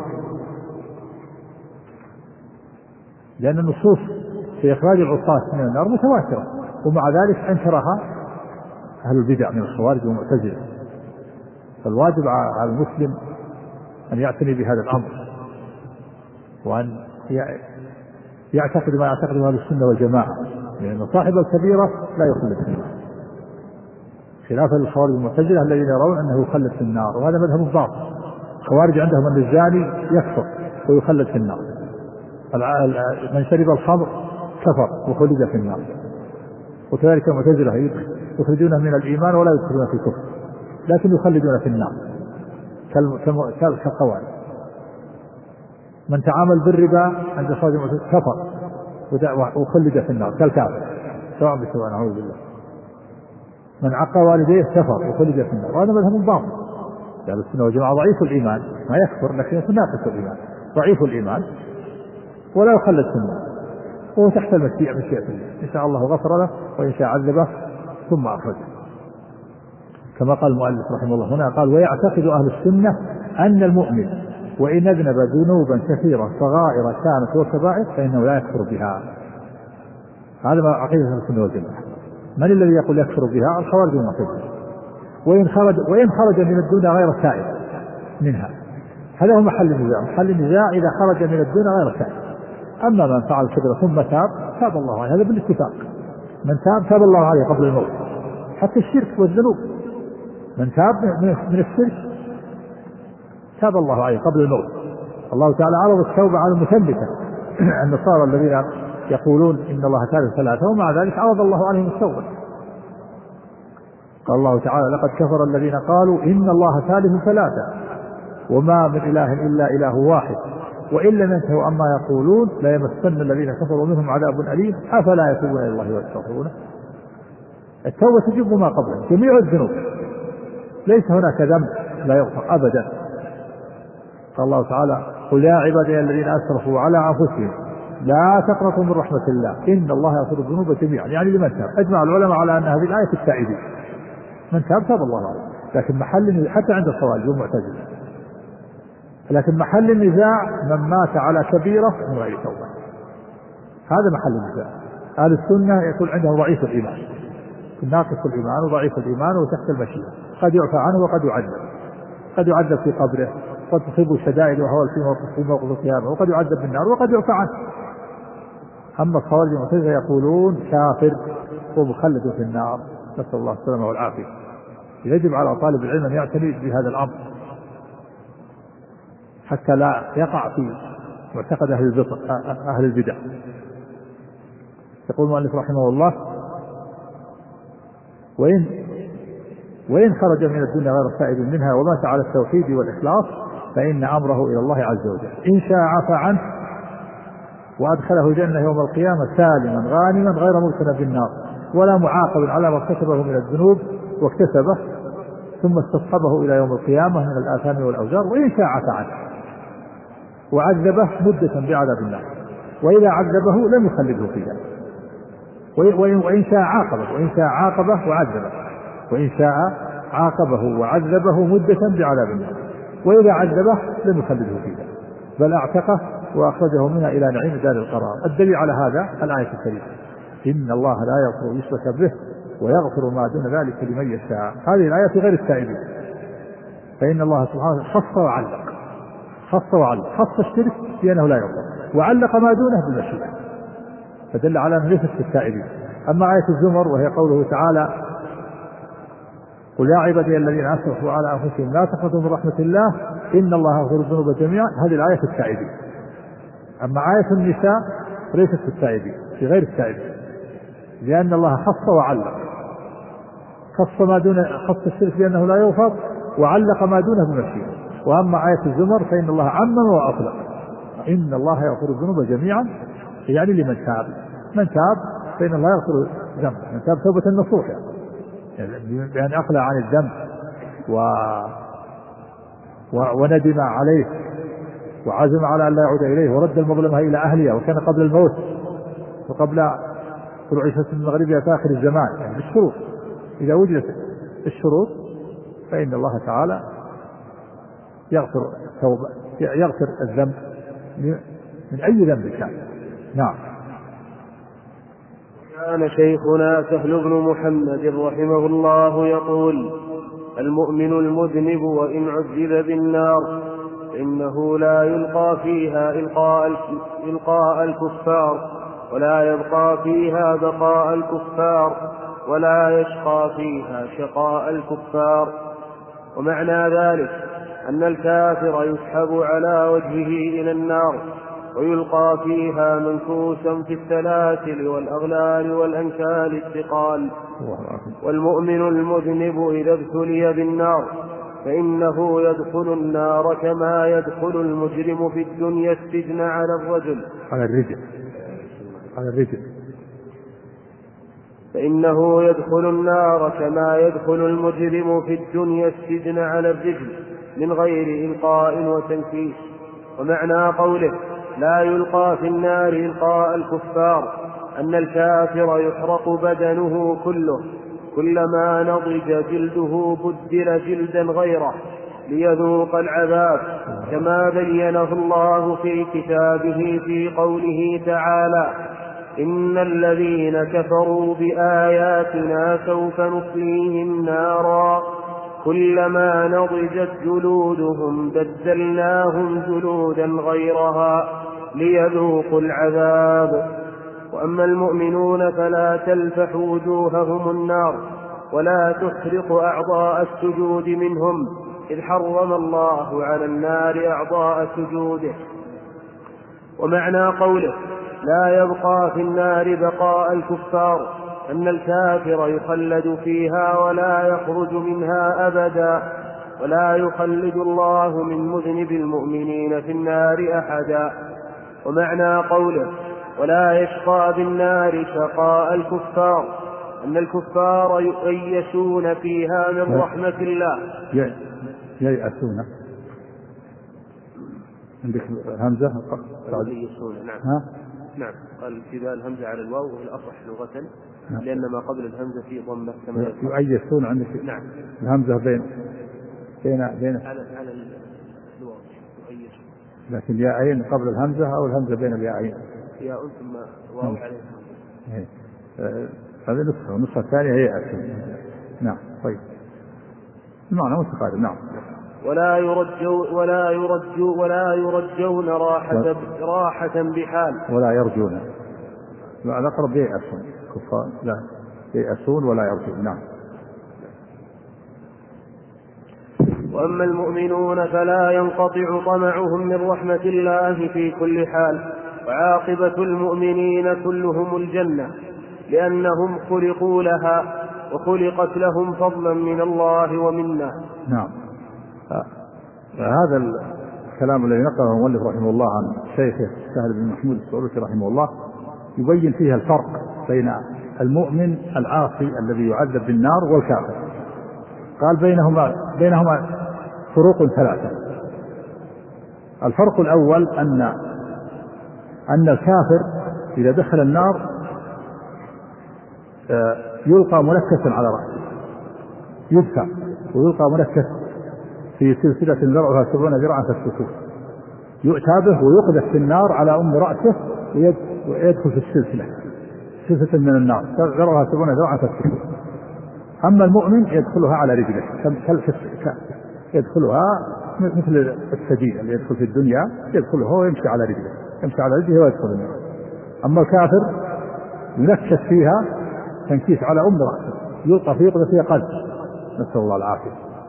لأن النصوص في إخراج العصاة من النار متواترة، ومع ذلك أنكرها أهل البدع من الخوارج والمعتزلة. فالواجب على المسلم أن يعتني بهذا الأمر، وأن يعتقد ما يعتقده أهل السنة والجماعة، لأن صاحب الكبيرة لا يخلد في النار، خلافا للخوارج والمعتزلة الذين يرون أنه يخلد في النار، وهذا مذهب باطل. الخوارج عندهم أن الزاني يكفر ويخلد في النار، من شرب الخمر كفر وخلد في النار، وكذلك المعتزلة يخرجونه من الإيمان ولا يدخلون في الكفر لكن يخلدون في النار كالقوارض. من تعامل بالربا عند الخوارج والمعتزلة كفر وخلد في النار كالكافر سواء بسواء، نعوذ بالله. من عق والديه كفر وخلد في النار، وهذا مذهب باطل. قال السنة والجماعة ضعيف الإيمان ما يكفر لكن ناقص الإيمان، ضعيف الإيمان ولا يخلد في النار. وهو تحت المشيئة مشيئة الله، إن شاء الله غفر له وإن شاء عذبه ثم أخرجه، كما قال المؤلف رحمه الله هنا قال: ويعتقد أهل السنة أن المؤمن وإن أذنب ذنوبا كثيرة صغائر كانت وكبائر فإنه لا يكفر بها. هذا ما عقيدة أهل السنة والجماعة. من الذي يقول يكفر بها؟ الخوارج والمعتزلة. وإن خرج وإن خرج من الدنيا غير تائب منها، هذا هو محل النزاع. محل النزاع إذا خرج من الدنيا غير تائب. أما من فعل كبيرة ثم تاب تاب الله عليه، هذا بالاتفاق. من تاب تاب الله عليه قبل الموت، حتى الشرك والذنوب. من تاب من الشرك تاب الله عليه قبل الموت. الله تعالى عرض التوبة على المثبتة النصارى الذين يقولون إن الله ثالث ثلاثة، ومع ذلك عرض الله عليهم التوبة. قال الله تعالى: لقد كفر الذين قالوا إن الله ثالث ثلاثة وما من إله إلا إله واحد وإن لم ينتهوا عما يقولون ليمسن الذين كفروا منهم عذاب أليم أفلا يتوبون إلى الله ويستغفرونه. التوبة تجب ما قبله جميع الذنوب، ليس هناك ذنب لا يغفر أبدا. قال الله تعالى: قل يا عبادي الذين أسرفوا على أنفسهم لا تقنطوا من رحمة الله إن الله يغفر الذنوب جميعا، يعني لمن تاب. أجمع العلماء على أن هذه الآية التائبين، من تاب تاب الله عليه. لكن محل حتى عند الخوارج والمعتزلة، لكن محل النزاع من مات على كبيرة من غير توبة، هذا محل النزاع. أهل السنة يكون عنده ضعيف الإيمان، ناقص الإيمان وضعيف الإيمان وتحت المشيئة، قد يعفى عنه وقد يعذب، قد يعذب في قبره، قد تصيبه شدائد وهو في موقف القيامة، وقد يعذب بالنار وقد يعفى عنه. أما الخوارج والمعتزلة يقولون كافر ومخلد في النار، نسأل الله السلامة والعافية. يجب على طالب العلم أن يعتني بهذا الأمر حتى لا يقع في معتقد أهل البدع. يقول المؤلف رحمه الله: وإن وإن خرج من الدنيا غير سائد منها ومات على التوحيد والإخلاص فإن أمره إلى الله عز وجل، إن شاء عفى عنه وأدخله الجنة يوم القيامة سالما غانما غير مرتنا بالنار ولا معاقب على ما اكتسبه من الذنوب واكتسبه ثم استصحبه إلى يوم القيامة من الآثام والأوزار، وإن شاء عفى عنه وعذبه مدة بعذاب النار، وإذا عذبه لم يخلده في ذلك، وإن شاء عاقبه وإن شاء عاقبه وعذبه وإن شاء عاقبه وعذبه مدة بعذاب النار، وإذا عذبه لم يخلده في ذلك بل أعتقه وأخرجه منها إلى نعيم دار القرار. الدليل على هذا الآية الكريمة: إن الله لا يغفر يشرك به ويغفر ما دون ذلك لمن يشاء. هذه الآية في غير التائبين، فإن الله سبحانه خص وعلق خص وعلق خص الشرك بأنه لا يغفر وعلق ما دونه بالمشيئة، فدل على أنه ليست في التائبين. أما آية الزمر وهي قوله تعالى: قل يا عبادي الذين أسرفوا على أنفسهم لا تقنطوا من رحمة الله إن الله يغفر الذنوب جميعا، هذه الآية في التائبين. أما آية النساء ليست في التائبين، في غير التائبين، لأن الله خص وعلق، خص ما دون خص الشرك بأنه لا يغفر وعلق ما دونه بمشيئة. وأما آية الزمر فإن الله عمم وأطلق، إن الله يغفر الذنوب جميعا، يعني لمن تاب. من تاب فإن الله يغفر الذنب، من تاب توبة النصوح، يعني بأن أقلع عن الذنب و... و... وندم عليه وعزم على أن لا يعود إليه ورد المظلمة إلى أهلها، وكان قبل الموت وقبل طلوع الشمس من مغربها في آخر الزمان، يعني بالشروط. إذا وجدت الشروط فإن الله تعالى يغفر التوبة، يغفر الذنب من أي ذنب كان. نعم. كان شيخنا سهل بن محمد رحمه الله يقول: المؤمن المذنب وإن عذب بالنار إنه لا يلقى فيها إلقاء إلقاء الكفار ولا يبقى فيها بقاء الكفار ولا يشقى فيها شقاء الكفار. ومعنى ذلك أن الكافر يسحب على وجهه إلى النار ويلقى فيها منكوسا في السلاسل والأغلال والأنكال الثقال. والمؤمن المذنب إذا ابتلي بالنار فإنه يدخل النار كما يدخل المجرم في الدنيا السجن على الرجل على الرجل على الرجل فإنه يدخل النار كما يدخل المجرم في الدنيا السجن على الرجل من غير إلقاء وتنكيس. ومعنى قوله لا يلقى في النار إلقاء الكفار أن الكافر يحرق بدنه كله كلما نضج جلده بدل جلدا غيره ليذوق العذاب، كما بينه الله في كتابه في قوله تعالى: إن الذين كفروا بآياتنا سوف نصليهم نارا كلما نضجت جلودهم بدلناهم جلودا غيرها ليذوقوا العذاب. وأما المؤمنون فلا تلفح وجوههم النار ولا تحرق أعضاء السجود منهم، إذ حرم الله على النار أعضاء سجوده. ومعنى قوله لا يبقى في النار بقاء الكفار أن الكافر يخلد فيها ولا يخرج منها أبدا، ولا يخلد الله من مذنب المؤمنين في النار أحدا. ومعنى قوله ولا يشقى بالنار شقاء الكفار أن الكفار يؤيسون فيها من رحمة الله. ييأسون عندك همزة يؤيسون. نعم. ها؟ نعم. قال في ذا الهمزة على الواو وهي الأصح لغة، لأن ما قبل الهمزة في ضمة كما يؤيسون عندك. نعم. الهمزة بين بين بين على على الواو يؤيسون، لكن ياءين قبل الهمزة أو الهمزة بين الياءين. ياء ثم واو عليه. هذه نسخة، والنسخة الثانية هي يأسون. نعم. طيب المعنى متقارب. نعم. ولا يرجون ولا يرجون ولا يرجون راحة راحة بحال ولا يرجون. على أقرب ييأسون كفار، لا ييأسون ولا يرجون. نعم. وأما المؤمنون فلا ينقطع طمعهم من رحمة الله في كل حال، وعاقبة المؤمنين كلهم الجنة، لأنهم خلقوا لها وخلقت لهم فضلا من الله ومنه. نعم. هذا الكلام الذي نقله المؤلف رحمه الله عن شيخه سهل بن محمود السعودي رحمه الله يبين فيها الفرق بين المؤمن العاصي الذي يعذب بالنار والكافر. قال بينهما بينهما فروق ثلاثة. الفرق الأول أن أن الكافر إذا دخل النار يلقى منكسا على رأسه، يدفع ويلقى منكس في سلسلة ذرعها سبعون ذراعا فاسلكوه، يؤتى به ويقذف في النار على أم رأسه ويدخل في السلسلة سلسلة من النار ذرعها سبعون ذراعا فاسلكوه. أما المؤمن يدخلها على رجله، يدخلها مثل السجين اللي يدخل في الدنيا، يدخله ويمشي على رجله، يمشي على رجله ويدخل النار. أما الكافر ينكس فيها تنكيس على أم رأسه، يلقى في يقذف فيها قلب، نسأل الله العافية.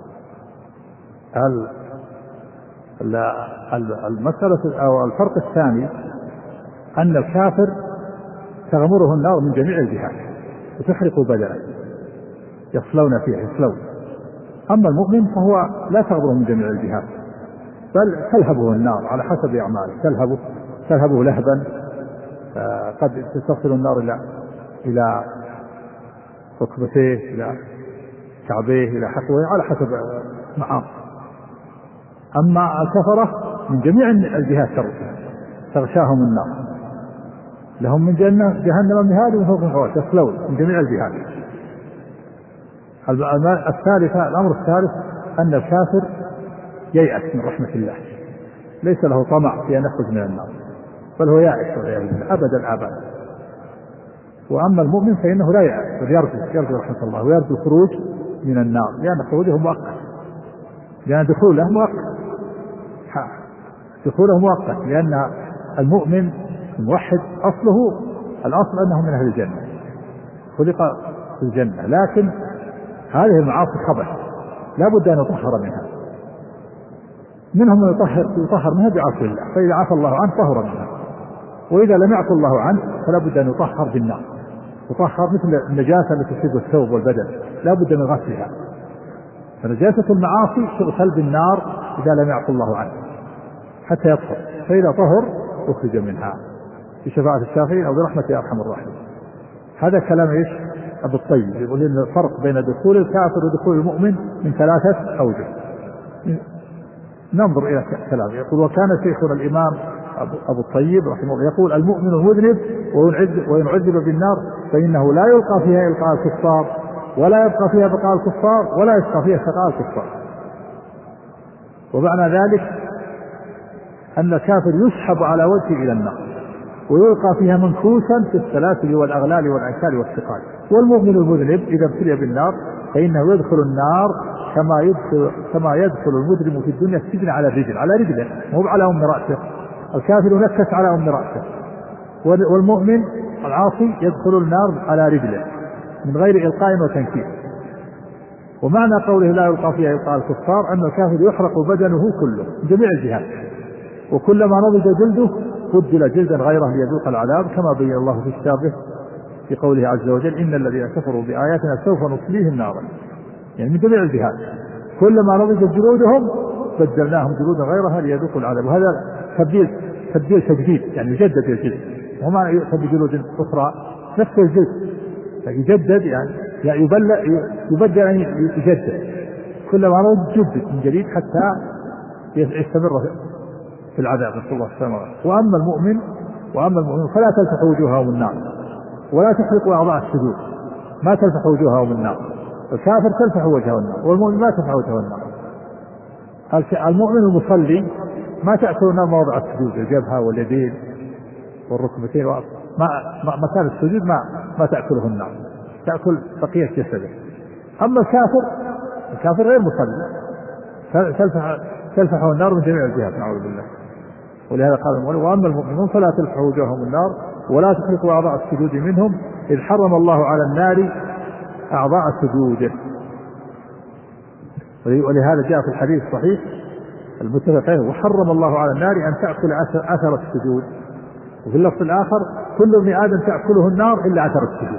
المسألة أو الفرق الثاني أن الكافر تغمره النار من جميع الجهات وتحرق بدنه، يصلون فيه يصلون. أما المؤمن فهو لا تغمره من جميع الجهات، بل تلهبه النار على حسب أعماله، تلهبه تلهبه لهبا، قد تصل النار إلى إلى ركبتيه، إلى كعبيه، إلى حقوه، على حسب معاصي. أما الكفرة من جميع الجهات تغشاهم النار، لهم من جنة جهنم مهاد ومن فوق الغواش، يصلون من جميع الجهات. الثالثة الأمر الثالث أن الكافر ييأس من رحمة الله، ليس له طمع في أن يخرج من النار، بل هو يائس أبدا الآباد. وأما المؤمن فإنه لا يأس، بل يرجو يرجو رحمة الله ويرجو الخروج من النار، لأن خروجه مؤقت، لأن دخوله مؤقت دخوله مؤقت لأن المؤمن الموحد أصله الأصل أنه من أهل الجنة، خلق في الجنة، لكن هذه المعاصي خبث لا بد أن يطهر منها. منهم من يطهر يطهر منها بعفو الله، فإذا عفى الله عنه طهر منها، وإذا لم يعفو الله عنه فلا بد أن يطهر بالنار، يطهر مثل النجاسة التي تصيب الثوب والبدن، لا بد من غسلها. فنجاسة المعاصي تغسل بالنار إذا لم يعفو الله عنه حتى يطهر، فإذا طهر أخرج منها بشفاعة الشافعين أو برحمة أرحم الراحمين. هذا كلام إيش؟ أبو الطيب يقول إن الفرق بين دخول الكافر ودخول المؤمن من ثلاثة أوجه. ننظر إلى كلامه، يقول وكان شيخنا الإمام أبو الطيب رحمه الله يقول المؤمن المذنب وإن عذب بالنار فإنه لا يلقى فيها إلقاء الكفار ولا يبقى فيها بقاء الكفار ولا يبقى فيها شقاء الكفار. ومعنى ذلك أن الكافر يسحب على وجهه إلى النار ويلقى فيها منكوسا في السلاسل والأغلال والأنكال والثقال. والمؤمن المذنب إذا ابتلي بالنار فإنه يدخل النار كما يدخل كما يدخل المجرم في الدنيا السجن على الرجل على رجله مو على أم رأسه. الكافر ينكس على أم رأسه والمؤمن العاصي يدخل النار على رجله من غير إلقاء وتنكيل. ومعنى قوله لا يلقى فيها إلقاء الكفار أن الكافر يحرق بدنه كله من جميع الجهات وكلما نضج جلده بدل جلدا غيره ليذوق العذاب كما بين الله في كتابه في قوله عز وجل إن الذين كفروا بآياتنا سوف نصليهم نارا، يعني من جميع الجهات كلما نضجت جلودهم بدلناهم جلودا غيرها ليذوقوا العذاب. وهذا تبديل تبديل تجديد يعني يجدد الجلد وما يؤخذ بجلود أخرى نفس الجلد يجدد يعني يبدل يبدل يعني يجدد كلما نضج جدد من جديد حتى يستمر في العذاب نسأل الله السلامة. وأما المؤمن وأما المؤمن فلا تلفح وجوههم النار ولا تحرق أعضاء السجود ما تلفح وجوههم النار. الكافر تلفح وجهه النار والمؤمن ما تلفح وجهه النار. المؤمن المصلي ما تأكل النار مواضع السجود الجبهة واليدين والركبتين ما مكان السجود ما ما تأكله النار تأكل بقية جسده. أما الكافر الكافر غير مصلي تلفح تلفحه النار من جميع الجهات نعوذ بالله. ولهذا قال المؤمن وأما المؤمنون فلا تلفح وجوههم النار ولا تحرقوا أعضاء السجود منهم إذ حرم الله على النار أعضاء سجوده. ولهذا جاء في الحديث الصحيح المتفق عليه وحرم الله على النار أن تأكل أثر السجود. وفي اللفظ الآخر كل ابن آدم تأكله النار إلا أثر السجود.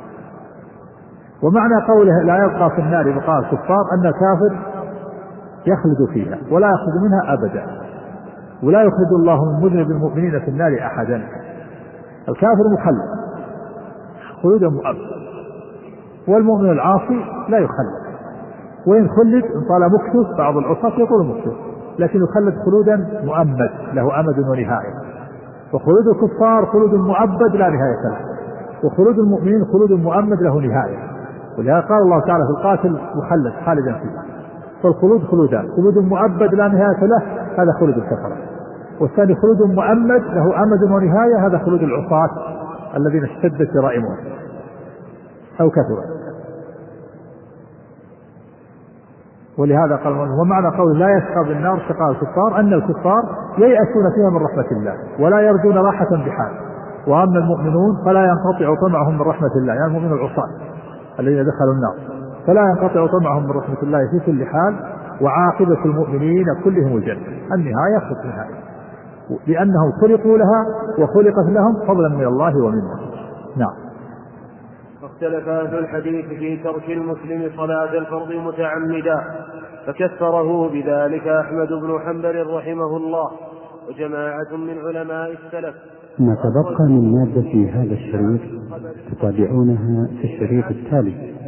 ومعنى قوله لا يبقى في النار بقاء الكفار أن الكافر يخلد فيها ولا يخرج منها أبدا ولا يخرج الله من مذنب المؤمنين في النار أحدا. الكافر مخلد خلودا مؤبدا والمؤمن العاصي لا يخلد وإن خلد إن طال مكثه بعض العصاة يطول مكثه لكن يخلد خلودا مؤمد له أمد ونهاية. وخلود الكفار خلود مؤبد لا نهاية له وخلود المؤمنين خلود مؤمد له نهاية. ولهذا قال الله تعالى في القاتل مخلد خالدا فيه. فالخلود خلودان خلود مؤبد لا نهاية له هذا خلود الكفرة والثاني خلود مؤمد له أمد ونهاية هذا خلود العصاة الذين اشتدت جرائمهم أو كثرت. ولهذا قال ومعنى قول لا يشقى بالنار شقاء الكفار أن الكفار ييأسون فيها من رحمة الله ولا يرجون راحة بحال. وأما المؤمنون فلا ينقطع طمعهم من رحمة الله يعني المؤمن العصاة الذين دخلوا النار فلا ينقطع طمعهم من رحمة الله في كل حال. وعاقبة المؤمنين كلهم الجنة النهاية خط نهاية لأنهم خلقوا لها وخلقت لهم فضلا من الله ومنه. نعم. واختلف أهل الحديث في ترك المسلم صلاة الفرض متعمدا فكفره بذلك أحمد بن حنبل رحمه الله وجماعة من علماء السلف. ما تبقى من مادة في هذا الشريط تتابعونها في الشريط التالي.